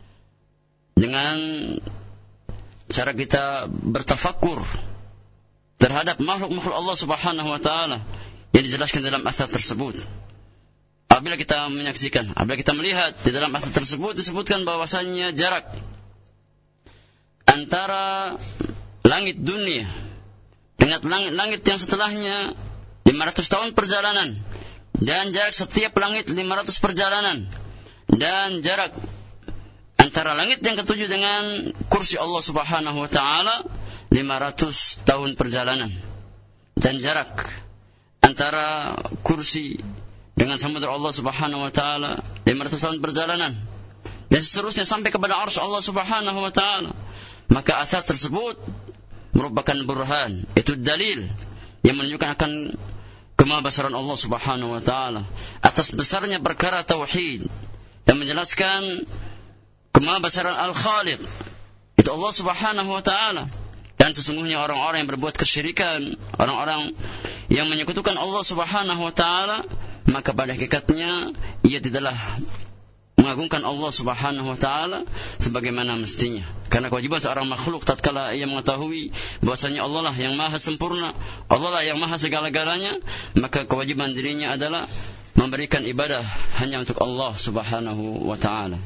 Dengan cara kita bertafakkur terhadap makhluk-makhluk Allah Subhanahu wa taala yang dijelaskan dalam athar tersebut. Apabila kita menyaksikan, apabila kita melihat di dalam athar tersebut disebutkan bahwasannya jarak antara langit dunia dengan langit-langit yang setelahnya lima ratus tahun perjalanan, dan jarak setiap langit lima ratus perjalanan, dan jarak antara langit yang ketujuh dengan kursi Allah Subhanahu wa taala lima ratus tahun perjalanan, dan jarak antara kursi dengan samudera Allah Subhanahu wa taala lima ratus tahun perjalanan, dan seterusnya sampai kepada arsy Allah Subhanahu wa taala. Maka athar tersebut merupakan burhan, itu dalil yang menunjukkan akan kemahabesaran Allah Subhanahu wa taala atas besarnya perkara tauhid, dan menjelaskan kemahabesaran Al-Khaliq, itu Allah Subhanahu wa taala. Dan sesungguhnya orang-orang yang berbuat kesyirikan, orang-orang yang menyekutukan Allah Subhanahu wa taala, maka pada hakikatnya ia tidaklah mengagungkan Allah Subhanahu wa taala sebagaimana mestinya. Karena kewajiban seorang makhluk tatkala ia mengetahui bahwasanya Allah lah yang maha sempurna, Allah lah yang maha segala-galanya, maka kewajiban dirinya adalah memberikan ibadah hanya untuk Allah Subhanahu wa taala.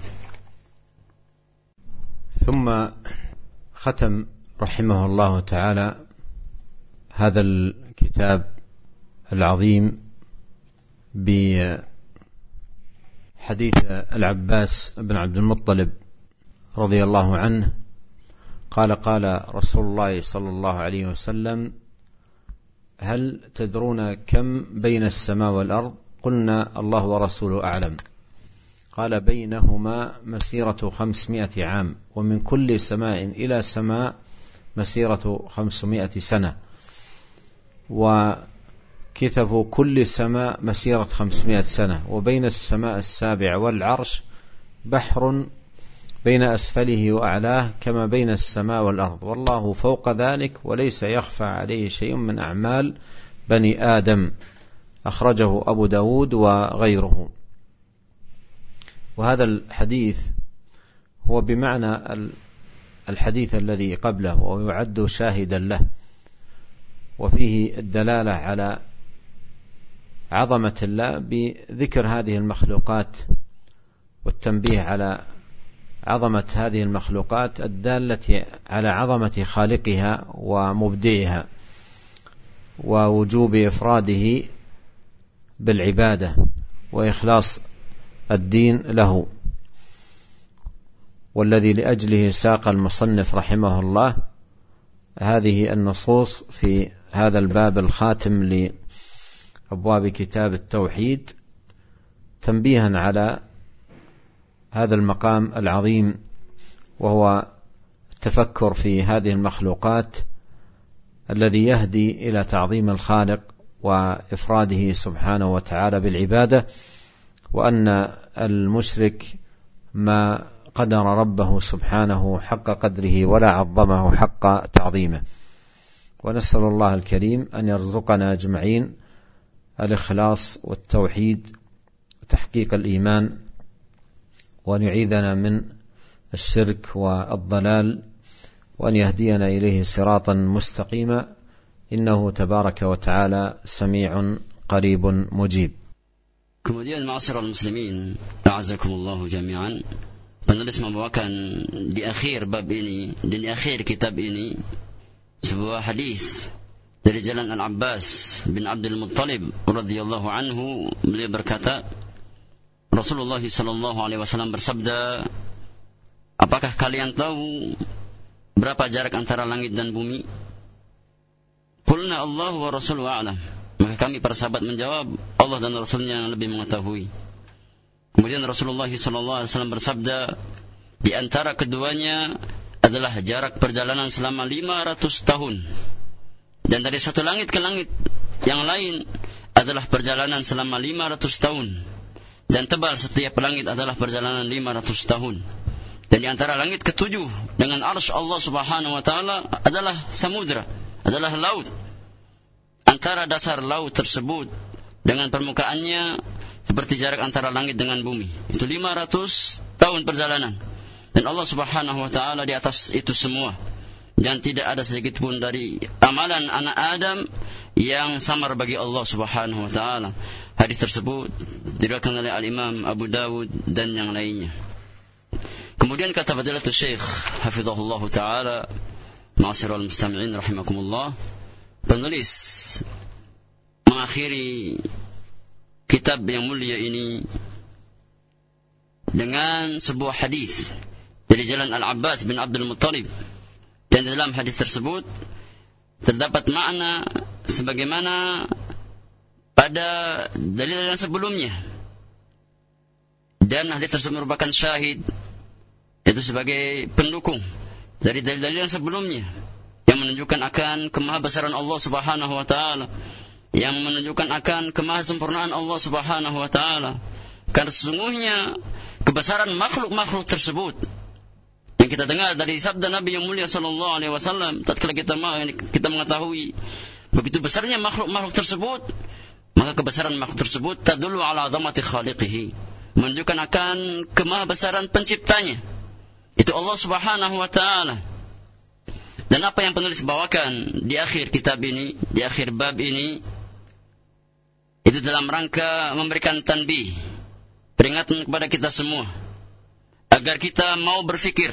ثم ختم رحمه الله تعالى هذا الكتاب العظيم بحديث العباس بن عبد المطلب رضي الله عنه قال قال رسول الله صلى الله عليه وسلم: هل تدرون كم بين السماء والأرض؟ قلنا: الله ورسوله أعلم. قال: بينهما مسيرة خمسمائة عام، ومن كل سماء إلى سماء مسيرة خمسمائة سنة، وكثف كل سماء مسيرة خمسمائة سنة، وبين السماء السابع والعرش بحر بين أسفله وأعلاه كما بين السماء والأرض، والله فوق ذلك وليس يخفى عليه شيء من أعمال بني آدم. أخرجه أبو داود وغيره. وهذا الحديث هو بمعنى الحديث الذي قبله، ويعد شاهدا له، وفيه الدلالة على عظمة الله بذكر هذه المخلوقات والتنبيه على عظمة هذه المخلوقات الدالة على عظمة خالقها ومبدعها، ووجوب إفراده بالعبادة وإخلاص الدين له، والذي لأجله ساق المصنف رحمه الله هذه النصوص في هذا الباب الخاتم لأبواب كتاب التوحيد، تنبيها على هذا المقام العظيم، وهو التفكر في هذه المخلوقات الذي يهدي إلى تعظيم الخالق وإفراده سبحانه وتعالى بالعبادة، وأن المشرك ما قدر ربه سبحانه حق قدره ولا عظمه حق تعظيمه. ونسأل الله الكريم أن يرزقنا أجمعين الإخلاص والتوحيد وتحقيق الإيمان، وأن يعيذنا من الشرك والضلال، وأن يهدينا إليه صراطا مستقيما، إنه تبارك وتعالى سميع قريب مجيب. Kemudian ma'asyiral muslimin, a'azakumullahu jami'an, penulis membawakan di akhir bab ini dan di akhir kitab ini sebuah hadis dari jalan Al-Abbas bin Abdul Muttalib radhiyallahu anhu. Beliau berkata, Rasulullah sallallahu alaihi wasallam bersabda, apakah kalian tahu berapa jarak antara langit dan bumi? Qulna Allah wa rasuluhu a'lam. Maka kami para sahabat menjawab, Allah dan Rasulnya yang lebih mengetahui. Kemudian Rasulullah sallallahu alaihi wasallam bersabda, di antara keduanya adalah jarak perjalanan selama lima ratus tahun. Dan dari satu langit ke langit yang lain adalah perjalanan selama lima ratus tahun. Dan tebal setiap langit adalah perjalanan lima ratus tahun. Dan di antara langit ketujuh dengan arsy Allah subhanahu wa ta'ala adalah samudra, adalah laut. Antara dasar laut tersebut dengan permukaannya seperti jarak antara langit dengan bumi. Itu lima ratus tahun perjalanan. Dan Allah subhanahu wa ta'ala di atas itu semua. Dan tidak ada sedikit pun dari amalan anak Adam yang samar bagi Allah subhanahu wa ta'ala. Hadis tersebut diriwayatkan oleh Al-Imam Abu Dawud dan yang lainnya. Kemudian kata Fadilatul Syekh hafizahullah ta'ala, ma'asyiral mustami'in rahimakumullah, penulis mengakhiri kitab yang mulia ini dengan sebuah hadis dari jalan Al-Abbas bin Abdul Muttalib. Dan dalam hadis tersebut terdapat makna sebagaimana pada dalil yang sebelumnya. Dan hadis tersebut merupakan syahid, itu sebagai pendukung dari dalil-dalil yang sebelumnya, yang menunjukkan akan kemahabesaran Allah subhanahu wa ta'ala, yang menunjukkan akan kemahasempurnaan Allah subhanahu wa ta'ala. Karena sesungguhnya kebesaran makhluk-makhluk tersebut yang kita dengar dari sabda Nabi yang mulia sallallahu alaihi wasallam, tatkala kita kita mengetahui begitu besarnya makhluk-makhluk tersebut, maka kebesaran makhluk tersebut tadullu ala azamati khaliqihi, menunjukkan akan kemahabesaran penciptanya, itu Allah subhanahu wa ta'ala. Dan apa yang penulis bawakan di akhir kitab ini, di akhir bab ini, itu dalam rangka memberikan tanbih, peringatan kepada kita semua, agar kita mau berfikir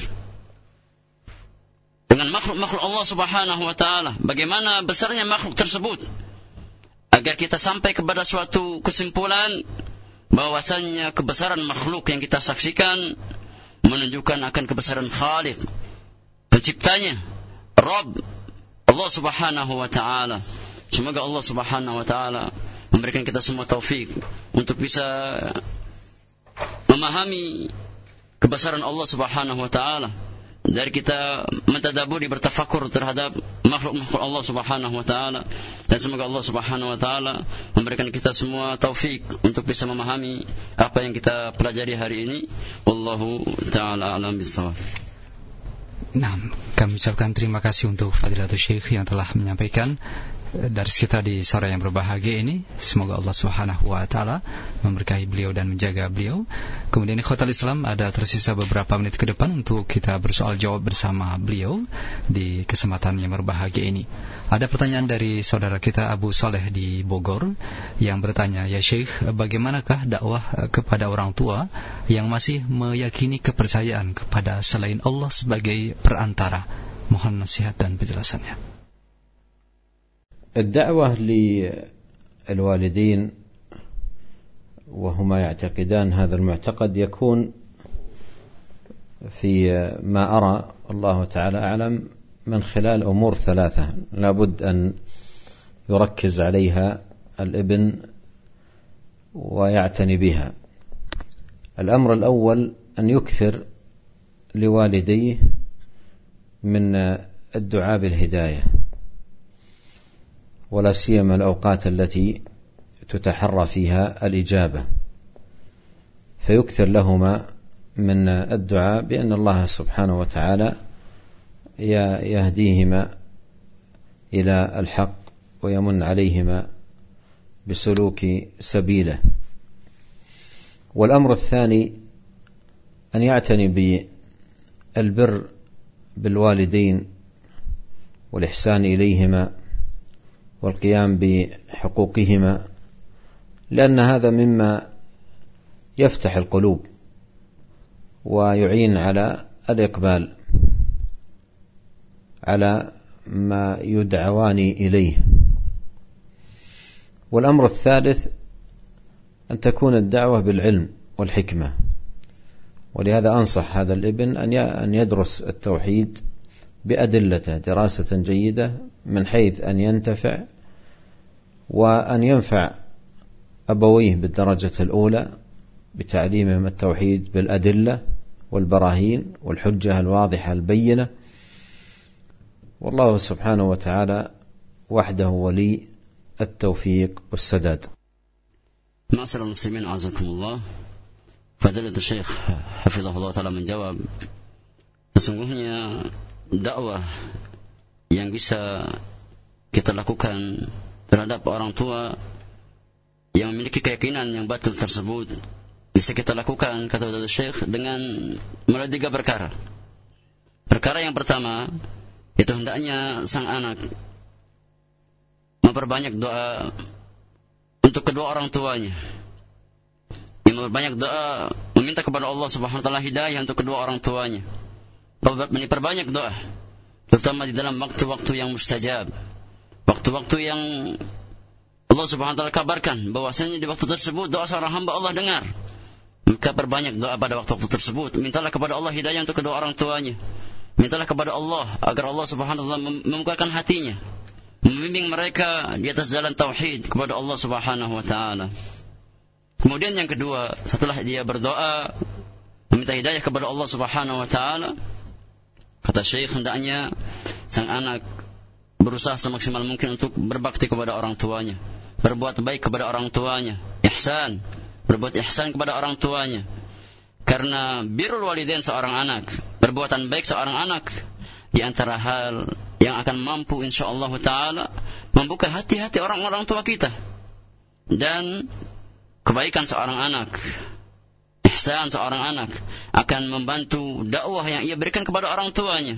dengan makhluk-makhluk Allah subhanahu wa ta'ala, bagaimana besarnya makhluk tersebut, agar kita sampai kepada suatu kesimpulan bahwasannya kebesaran makhluk yang kita saksikan menunjukkan akan kebesaran Khaliq, penciptanya, Rabb, Allah Subhanahu wa taala. Semoga Allah Subhanahu wa taala memberikan kita semua taufik untuk bisa memahami kebesaran Allah Subhanahu wa taala, dari kita mentadaburi, bertafakur terhadap makhluk-makhluk Allah Subhanahu wa taala, dan semoga Allah Subhanahu wa taala memberikan kita semua taufik untuk bisa memahami apa yang kita pelajari hari ini. Wallahu taala a'lam bissawab. Nah, kami ucapkan terima kasih untuk Fadilatul Syekh yang telah menyampaikan dari kita di sore yang berbahagia ini. Semoga Allah Subhanahu wa taala memberkahi beliau dan menjaga beliau. Kemudian ikhwatal Islam, ada tersisa beberapa menit ke depan untuk kita bersoal jawab bersama beliau di kesempatan yang berbahagia ini. Ada pertanyaan dari saudara kita Abu Saleh di Bogor yang bertanya, "Ya Syekh, bagaimanakah dakwah kepada orang tua yang masih meyakini kepercayaan kepada selain Allah sebagai perantara?" Mohon nasihat dan penjelasannya. الدعوة للوالدين وهما يعتقدان هذا المعتقد يكون في ما أرى الله تعالى أعلم من خلال أمور ثلاثة لابد أن يركز عليها الابن ويعتني بها. الأمر الأول أن يكثر لوالديه من الدعاء بالهداية، ولا سيما الأوقات التي تتحرى فيها الإجابة، فيكثر لهما من الدعاء بأن الله سبحانه وتعالى يهديهما إلى الحق ويمن عليهما بسلوك سبيله. والأمر الثاني أن يعتني بالبر بالوالدين والإحسان إليهما والقيام بحقوقهما، لأن هذا مما يفتح القلوب ويعين على الإقبال على ما يدعوان إليه. والأمر الثالث أن تكون الدعوة بالعلم والحكمة، ولهذا أنصح هذا الابن أن يدرس التوحيد بأدلته دراسة جيدة من حيث أن ينتفع وأن ينفع أبويه بالدرجة الأولى بتعليمهم التوحيد بالأدلة والبراهين والحجة الواضحة البينة. والله سبحانه وتعالى وحده ولي التوفيق والسداد. معاشر المسلمين أعزكم الله. Fadilatul Syekh hafizahullah taala menjawab, sesungguhnya dakwah yang bisa kita lakukan terhadap orang tua yang memiliki keyakinan yang batil tersebut bisa kita lakukan, kata Fadilatul Syekh, dengan melalui tiga perkara. Perkara yang pertama, itu hendaknya sang anak memperbanyak doa untuk kedua orang tuanya, yang memperbanyak doa meminta kepada Allah Subhanahu wa taala hidayah untuk kedua orang tuanya, memperbanyak doa terutama di dalam waktu-waktu yang mustajab, waktu-waktu yang Allah Subhanahu wa taala kabarkan bahwasanya di waktu tersebut doa seorang hamba Allah dengar. Maka perbanyak doa pada waktu-waktu tersebut. Mintalah kepada Allah hidayah untuk kedua orang tuanya. Mintalah kepada Allah agar Allah Subhanahu wa taala membukakan hatinya, membimbing mereka di atas jalan tauhid kepada Allah Subhanahu wa taala. Kemudian yang kedua, setelah dia berdoa meminta hidayah kepada Allah Subhanahu wa taala, kata Syekh, hendaknya sang anak berusaha semaksimal mungkin untuk berbakti kepada orang tuanya, berbuat baik kepada orang tuanya, ihsan, berbuat ihsan kepada orang tuanya. Karena birrul walidain seorang anak, perbuatan baik seorang anak, di antara hal yang akan mampu insyaallah taala membuka hati-hati orang-orang tua kita. Dan kebaikan seorang anak, ihsan seorang anak akan membantu dakwah yang ia berikan kepada orang tuanya.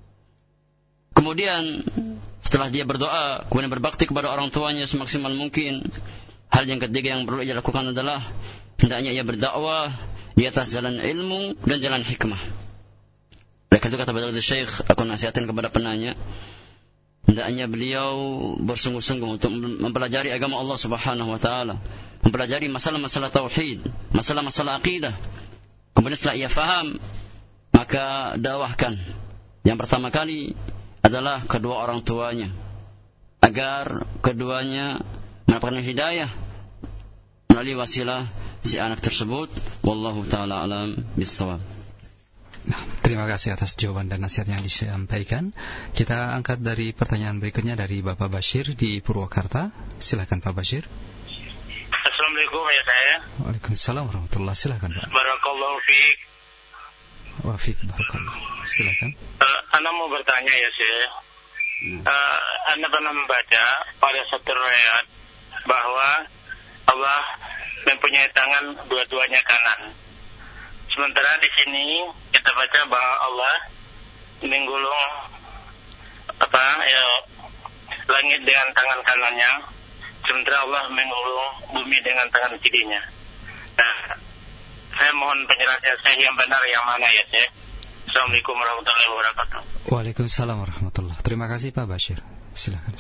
Kemudian setelah dia berdoa, kemudian berbakti kepada orang tuanya semaksimal mungkin. Hal yang ketiga yang perlu ia lakukan adalah hendaknya ia berdakwah di atas jalan ilmu dan jalan hikmah. Oleh itu kata Fadilatul Syekh, aku nasihatin kepada penanya, hendaknya beliau bersungguh-sungguh untuk mempelajari agama Allah Subhanahu wa taala, mempelajari masalah-masalah tauhid, masalah-masalah akidah. Kemudian setelah ia faham, maka dakwahkan. Yang pertama kali adalah kedua orang tuanya, agar keduanya mendapatkan hidayah melalui wasilah si anak tersebut. Wallahu taala alam bissawab. Nah, terima kasih atas jawaban dan nasihat yang disampaikan. Kita angkat dari pertanyaan berikutnya dari Bapak Bashir di Purwakarta. Silakan Pak Bashir. Assalamualaikum ya saya. Waalaikumsalam warahmatullahi. Silakan Pak. Barakallahu fiik. Wa fiik barakallah. Silakan. Uh, Anda mau bertanya ya saya. Uh, anda pernah membaca pada satu riwayat bahwa Allah mempunyai tangan dua-duanya kanan. Sementara di sini kita baca bahwa Allah menggulung apa ya langit dengan tangan kanannya, sementara Allah menggulung bumi dengan tangan kirinya. Nah, saya mohon penjelasan saya yang benar yang mana ya saya. Assalamualaikum warahmatullahi wabarakatuh. Waalaikumsalam warahmatullahi. Terima kasih Pak Bashir. Silakan.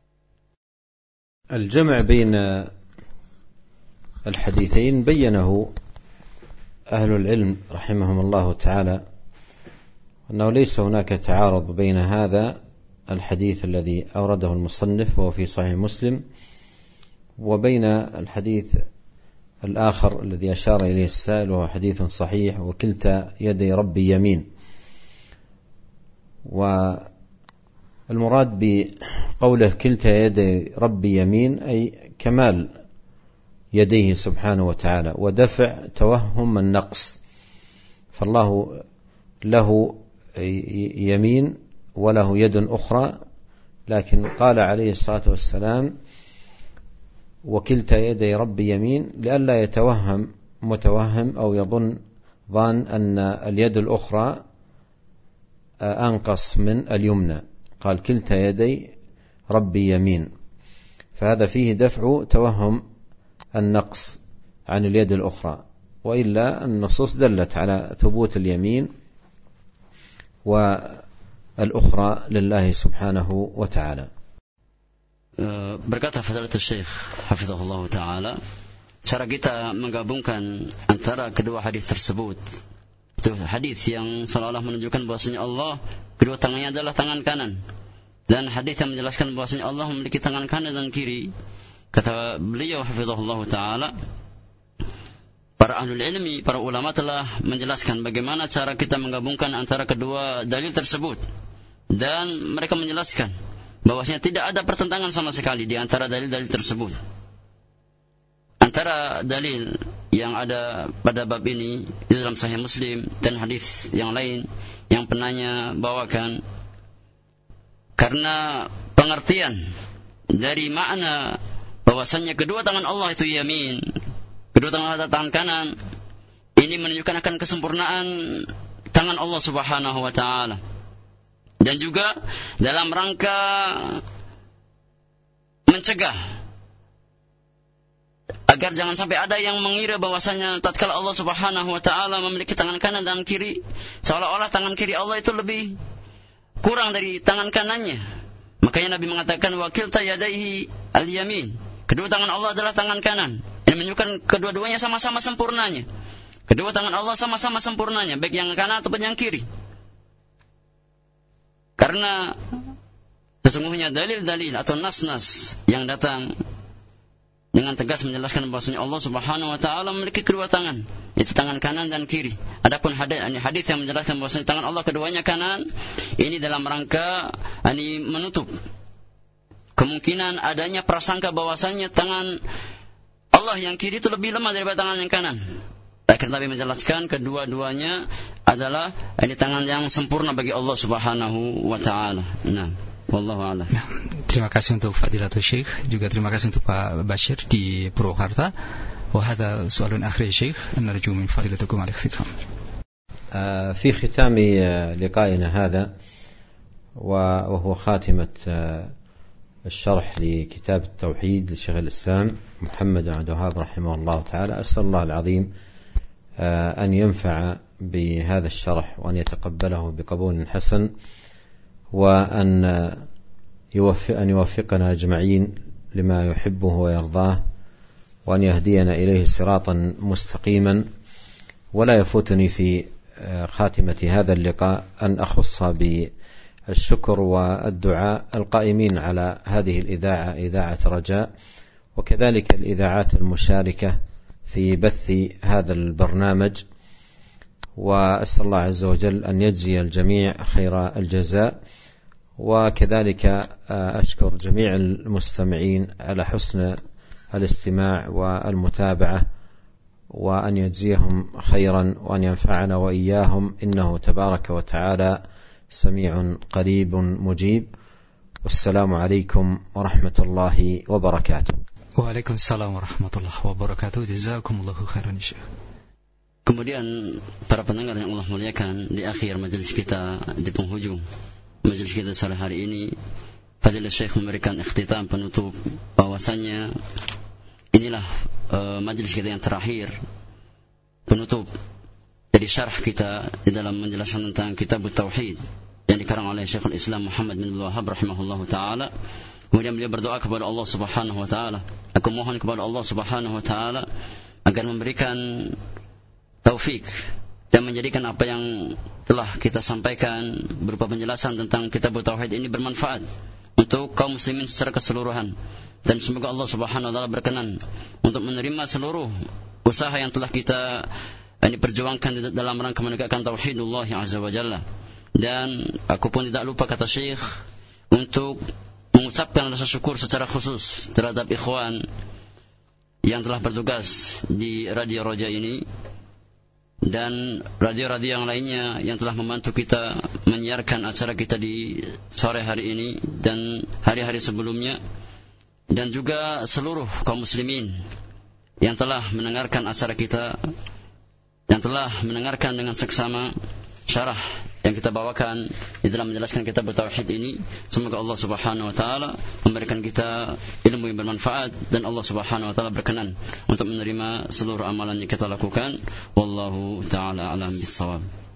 الجمع بين الحديثين بينه أهل العلم رحمهم الله تعالى أنه ليس هناك تعارض بين هذا الحديث الذي أورده المصنف وهو في صحيح مسلم وبين الحديث الآخر الذي أشار إليه السائل وهو حديث صحيح وكلتا يدي ربي يمين. والمراد بقوله كلتا يدي ربي يمين أي كمال يديه سبحانه وتعالى ودفع توهم النقص، فالله له يمين وله يد أخرى، لكن قال عليه الصلاة والسلام وكلتا يدي ربي يمين لئلا يتوهم متوهم أو يظن ظان أن اليد الأخرى أنقص من اليمنى، قال كلتا يدي ربي يمين، فهذا فيه دفع توهم النقص عن اليد الأخرى، وإلا النصوص دلت على ثبوت اليمين والأخرى لله سبحانه وتعالى. Berkata Fadilatul Syekh hafizahullah taala, cara kita menggabungkan antara kedua hadis tersebut, itu hadis yang seolah-olah menunjukkan bahwasanya Allah kedua tangannya adalah tangan kanan, dan hadis yang menjelaskan bahwasanya Allah memiliki tangan kanan dan kiri. Kata beliau hafizahullah taala, para ahlul ilmi, para ulama telah menjelaskan bagaimana cara kita menggabungkan antara kedua dalil tersebut, dan mereka menjelaskan bahwasanya tidak ada pertentangan sama sekali di antara dalil-dalil tersebut. Antara dalil yang ada pada bab ini di dalam Sahih Muslim dan hadis yang lain yang penanya bawakan, karena pengertian dari makna bahwasanya kedua tangan Allah itu yamin, kedua tangan Allah tangan kanan, ini menunjukkan akan kesempurnaan tangan Allah Subhanahu wa taala. Dan juga dalam rangka mencegah agar jangan sampai ada yang mengira bahwasanya tatkala Allah Subhanahu wa taala memiliki tangan kanan dan kiri, seolah-olah tangan kiri Allah itu lebih kurang dari tangan kanannya. Makanya Nabi mengatakan wa kilta yadaihi al-yamin, kedua tangan Allah adalah tangan kanan. Ini menunjukkan kedua-duanya sama-sama sempurnanya. Kedua tangan Allah sama-sama sempurnanya, baik yang kanan ataupun yang kiri. Karena sesungguhnya dalil-dalil atau nas-nas yang datang dengan tegas menjelaskan bahwasanya Allah Subhanahu wa taala memiliki kedua tangan, yaitu tangan kanan dan kiri. Adapun hadis hadis yang menjelaskan bahwasanya tangan Allah keduanya kanan, ini dalam rangka ini menutup kemungkinan adanya prasangka bahwasanya tangan Allah yang kiri itu lebih lemah daripada tangan yang kanan. Akhir Nabi menjelaskan kedua-duanya adalah ini tangan yang sempurna bagi Allah Subhanahu wa taala. Nah, wallahu a'lam. Nah, terima kasih untuk Fadilatul Syekh, juga terima kasih untuk Pak Bashir di Purwakarta. Wa hadha su'alun akhir ya Syekh, narju min fadilatikum al-ikhtitam. في ختام لقائنا هذا وهو خاتمة الشرح لكتاب التوحيد لشيخ الإسلام محمد بن عبد الوهاب رحمه الله تعالى، أسأل الله العظيم أن ينفع بهذا الشرح وأن يتقبله بقبول حسن، وأن يوفق أن يوفقنا أجمعين لما يحبه ويرضاه، وأن يهدينا إليه صراطا مستقيما. ولا يفوتني في خاتمة هذا اللقاء أن أخص بالشكر والدعاء القائمين على هذه الإذاعة، إذاعة رجاء، وكذلك الإذاعات المشاركة في بث هذا البرنامج، وأسأل الله عز وجل أن يجزي الجميع خير الجزاء. وكذلك أشكر جميع المستمعين على حسن الاستماع والمتابعة، وأن يجزيهم خيرا وأن ينفعنا وإياهم، إنه تبارك وتعالى سميع قريب مجيب. والسلام عليكم ورحمة الله وبركاته. Waalaikumsalam warahmatullahi wabarakatuh. Jazakumullahu khairan Syekh. Kemudian para pendengar yang Allah muliakan, di akhir majelis kita, di penghujung majelis kita sore hari ini, Fadilah Syekh memberikan ikhtitam penutup bahwasanya inilah uh, majelis kita yang terakhir, penutup dari syarah kita di dalam menjelaskan tentang Kitab Tauhid yang dikarang oleh Syekhul Islam Muhammad bin Abdul Wahhab rahimahullahu taala. Kemudian beliau berdoa kepada Allah Subhanahu wa taala. Aku mohon kepada Allah Subhanahu wa taala agar memberikan taufik dan menjadikan apa yang telah kita sampaikan berupa penjelasan tentang Kitab Tauhid ini bermanfaat untuk kaum muslimin secara keseluruhan, dan semoga Allah Subhanahu wa taala berkenan untuk menerima seluruh usaha yang telah kita ini perjuangkan dalam rangka menegakkan tauhidullah azza wa jalla. Dan aku pun tidak lupa, kata Syekh, untuk mengucapkan rasa syukur secara khusus terhadap ikhwan yang telah bertugas di Radio Roja ini dan radio-radio yang lainnya yang telah membantu kita menyiarkan acara kita di sore hari ini dan hari-hari sebelumnya, dan juga seluruh kaum muslimin yang telah mendengarkan acara kita, yang telah mendengarkan dengan seksama syarah yang kita bawakan di dalam menjelaskan Kitab Tauhid ini. Semoga Allah Subhanahu wa taala memberikan kita ilmu yang bermanfaat, dan Allah Subhanahu wa taala berkenan untuk menerima seluruh amalan yang kita lakukan. Wallahu taala alam bissawab.